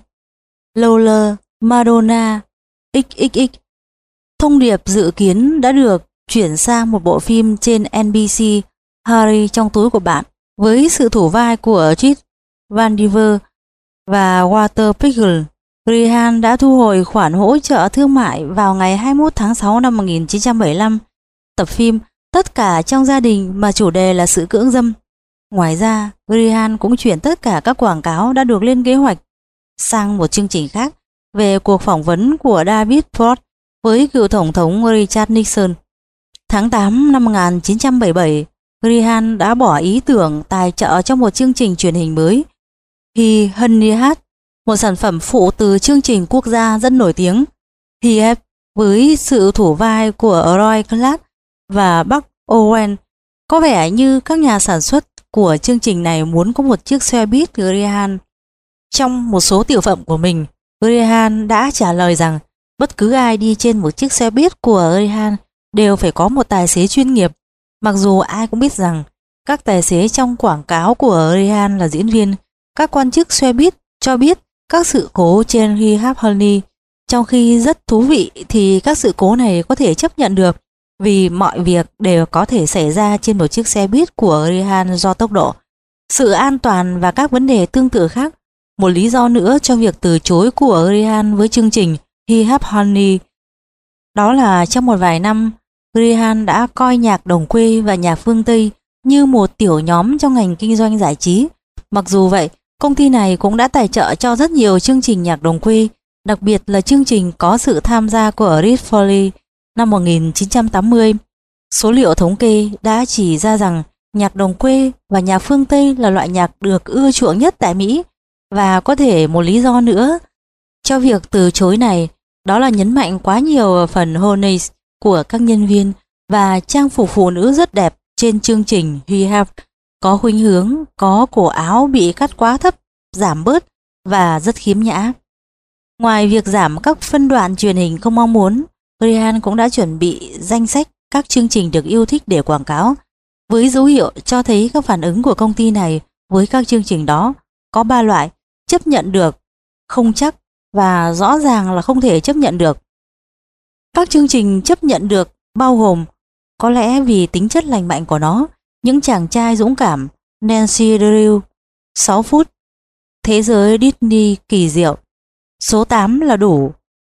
Lola, Madonna, XXX. Thông điệp dự kiến đã được chuyển sang một bộ phim trên NBC, Harry trong túi của bạn, với sự thủ vai của Chris Van Diver và Walter Pickle. Greyhound đã thu hồi khoản hỗ trợ thương mại vào ngày 21 tháng 6 năm 1975. Tập phim Tất cả trong gia đình mà chủ đề là sự cưỡng dâm. Ngoài ra, Greyhound cũng chuyển tất cả các quảng cáo đã được lên kế hoạch sang một chương trình khác về cuộc phỏng vấn của David Ford với cựu Tổng thống Richard Nixon. Tháng 8 năm 1977, Greyhound đã bỏ ý tưởng tài trợ cho một chương trình truyền hình mới, He Honey Hat, một sản phẩm phụ từ chương trình quốc gia rất nổi tiếng He, với sự thủ vai của Roy Clark và Buck Owen. Có vẻ như các nhà sản xuất của chương trình này muốn có một chiếc xe buýt Greyhound. Trong một số tiểu phẩm của mình, Greyhound đã trả lời rằng bất cứ ai đi trên một chiếc xe buýt của Greyhound đều phải có một tài xế chuyên nghiệp. Mặc dù ai cũng biết rằng các tài xế trong quảng cáo của Greyhound là diễn viên, các quan chức xe buýt cho biết các sự cố trên He Have Honey. Trong khi rất thú vị thì các sự cố này có thể chấp nhận được vì mọi việc đều có thể xảy ra trên một chiếc xe buýt của Greyhound do tốc độ, sự an toàn và các vấn đề tương tự khác. Một lý do nữa cho việc từ chối của Greyhound với chương trình He Have Honey đó là trong một vài năm, Greyhound đã coi nhạc đồng quê và nhạc phương Tây như một tiểu nhóm trong ngành kinh doanh giải trí. Mặc dù vậy, công ty này cũng đã tài trợ cho rất nhiều chương trình nhạc đồng quê, đặc biệt là chương trình có sự tham gia của Rick Foley năm 1980. Số liệu thống kê đã chỉ ra rằng nhạc đồng quê và nhạc phương Tây là loại nhạc được ưa chuộng nhất tại Mỹ, và có thể một lý do nữa cho việc từ chối này đó là nhấn mạnh quá nhiều vào phần honey của các nhân viên và trang phục phụ nữ rất đẹp trên chương trình We Have, có khuynh hướng có cổ áo bị cắt quá thấp, giảm bớt và rất khiếm nhã. Ngoài việc giảm các phân đoạn truyền hình không mong muốn, Greyhound cũng đã chuẩn bị danh sách các chương trình được yêu thích để quảng cáo, với dấu hiệu cho thấy các phản ứng của công ty này với các chương trình đó. Có 3 loại: chấp nhận được, không chắc và rõ ràng là không thể chấp nhận được. Các chương trình chấp nhận được bao gồm, có lẽ vì tính chất lành mạnh của nó, Những chàng trai dũng cảm, Nancy Drew, 6 phút, Thế giới Disney kỳ diệu, số 8 là đủ,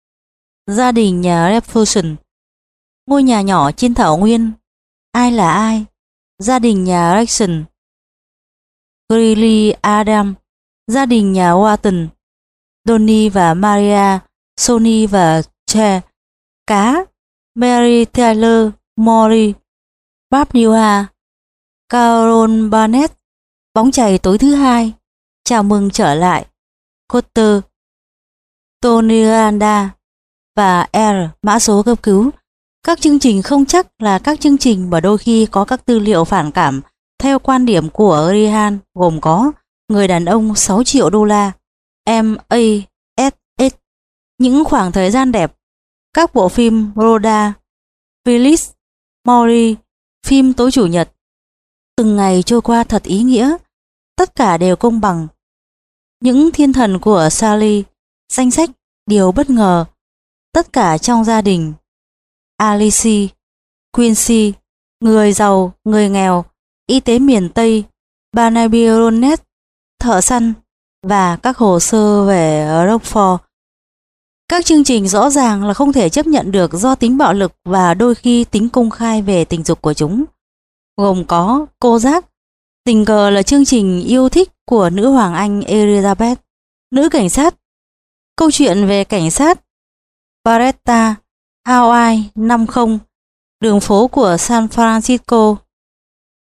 Gia đình nhà Refusion, Ngôi nhà nhỏ trên thảo nguyên, Ai là ai, Gia đình nhà Rexon, Greeley Adam, Gia đình nhà Walton, Donnie và Maria, Sonny và Cher, Cá, Mary Taylor Mori, Bob Newhart, Carol Burnett, Bóng chày tối thứ hai, Chào mừng trở lại, Cotter, Tony Randa và R, mã số cấp cứu. Các chương trình không chắc là các chương trình mà đôi khi có các tư liệu phản cảm theo quan điểm của Greyhound, gồm có Người đàn ông 6 triệu đô la, MASS, Những khoảng thời gian đẹp, các bộ phim Rhoda, Phyllis, Maury, phim tối chủ nhật, Từng ngày trôi qua thật ý nghĩa, Tất cả đều công bằng, Những thiên thần của Sally, Danh sách điều bất ngờ, Tất cả trong gia đình, Alice, Quincy, Người giàu, người nghèo, Y tế miền Tây, Barnaby Rudge, Thợ săn và các hồ sơ về Rockford. Các chương trình rõ ràng là không thể chấp nhận được do tính bạo lực và đôi khi tính công khai về tình dục của chúng, gồm có Cô Giác, tình cờ là chương trình yêu thích của nữ hoàng Anh Elizabeth, Nữ cảnh sát, Câu chuyện về cảnh sát, Baretta, Hawaii 50, Đường phố của San Francisco,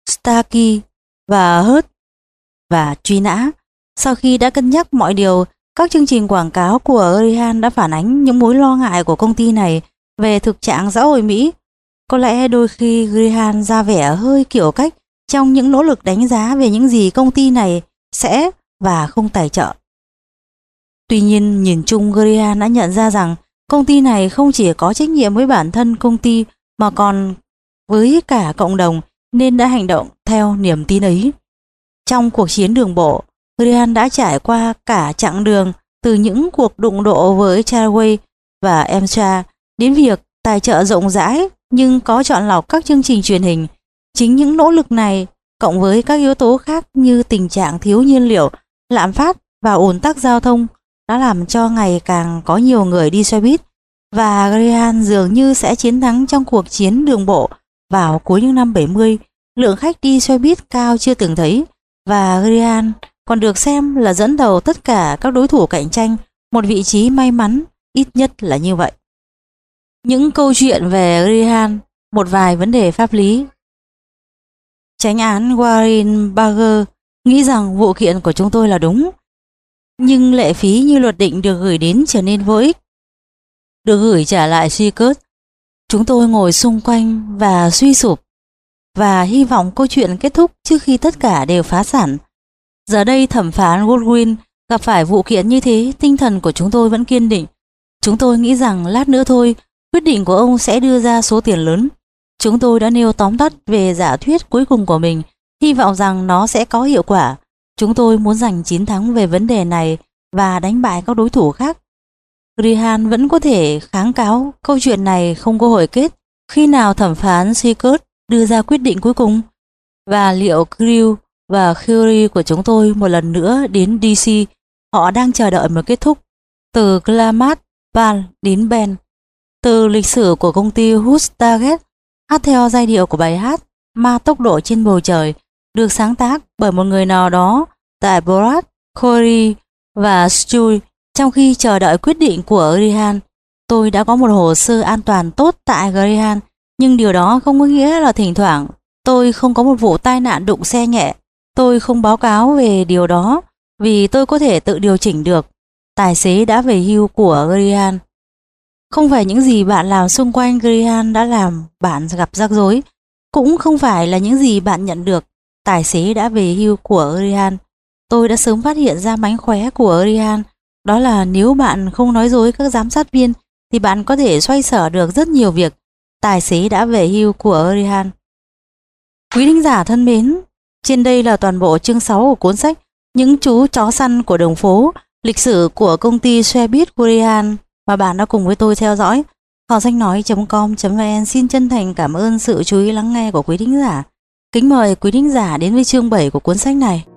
Starkey và Hurt, và Truy nã. Sau khi đã cân nhắc mọi điều, Các chương trình quảng cáo của Rihan đã phản ánh những mối lo ngại của công ty này về thực trạng xã hội Mỹ. Có lẽ đôi khi Rihan ra vẻ hơi kiểu cách trong những nỗ lực đánh giá về những gì công ty này sẽ và không tài trợ. Tuy nhiên, nhìn chung Rihan đã nhận ra rằng công ty này không chỉ có trách nhiệm với bản thân công ty mà còn với cả cộng đồng, nên đã hành động theo niềm tin ấy. Trong cuộc chiến đường bộ, Rihan đã trải qua cả chặng đường từ những cuộc đụng độ với Trailway và Amtrak đến việc tài trợ rộng rãi nhưng có chọn lọc các chương trình truyền hình. Chính những nỗ lực này cộng với các yếu tố khác như tình trạng thiếu nhiên liệu, lạm phát và ùn tắc giao thông đã làm cho ngày càng có nhiều người đi xe buýt, và Rihan dường như sẽ chiến thắng trong cuộc chiến đường bộ vào cuối những năm 70. Lượng khách đi xe buýt cao chưa từng thấy, và Rihan còn được xem là dẫn đầu tất cả các đối thủ cạnh tranh, một vị trí may mắn, ít nhất là như vậy. Những câu chuyện về Rihan, một vài vấn đề pháp lý. Chánh án Warren Barger nghĩ rằng vụ kiện của chúng tôi là đúng, nhưng lệ phí như luật định được gửi đến trở nên vô ích. Được gửi trả lại Seekers, chúng tôi ngồi xung quanh và suy sụp, và hy vọng câu chuyện kết thúc trước khi tất cả đều phá sản. Giờ đây thẩm phán Goodwin gặp phải vụ kiện như thế, tinh thần của chúng tôi vẫn kiên định. Chúng tôi nghĩ rằng lát nữa thôi, quyết định của ông sẽ đưa ra số tiền lớn. Chúng tôi đã nêu tóm tắt về giả thuyết cuối cùng của mình, hy vọng rằng nó sẽ có hiệu quả. Chúng tôi muốn giành chiến thắng về vấn đề này và đánh bại các đối thủ khác. Rihan vẫn có thể kháng cáo câu chuyện này không có hồi kết. Khi nào thẩm phán Seekers đưa ra quyết định cuối cùng? Và liệu Crew và Curie của chúng tôi một lần nữa đến DC? Họ đang chờ đợi một kết thúc. Từ Klamath Val đến Ben, từ lịch sử của công ty Hughes Target, hát theo giai điệu của bài hát Ma Tốc Độ Trên Bầu Trời, được sáng tác bởi một người nào đó tại Brad, Corey và Stewie. Trong khi chờ đợi quyết định của Rihan, tôi đã có một hồ sơ an toàn tốt tại Rihan, nhưng điều đó không có nghĩa là thỉnh thoảng tôi không có một vụ tai nạn đụng xe nhẹ. Tôi không báo cáo về điều đó vì tôi có thể tự điều chỉnh được. Tài xế đã về hưu của Rihan. Không phải những gì bạn làm xung quanh Rihan đã làm bạn gặp rắc rối, cũng không phải là những gì bạn nhận được. Tài xế đã về hưu của Rihan. Tôi đã sớm phát hiện ra mánh khóe của Rihan, đó là nếu bạn không nói dối các giám sát viên thì bạn có thể xoay sở được rất nhiều việc. Tài xế đã về hưu của Rihan. Quý thính giả thân mến, trên đây là toàn bộ chương 6 của cuốn sách Những chú chó săn của đường phố, lịch sử của công ty xe buýt của Rihan mà bạn đã cùng với tôi theo dõi. Kho sách nói.com.vn xin chân thành cảm ơn sự chú ý lắng nghe của quý thính giả. Kính mời quý thính giả đến với chương 7 của cuốn sách này.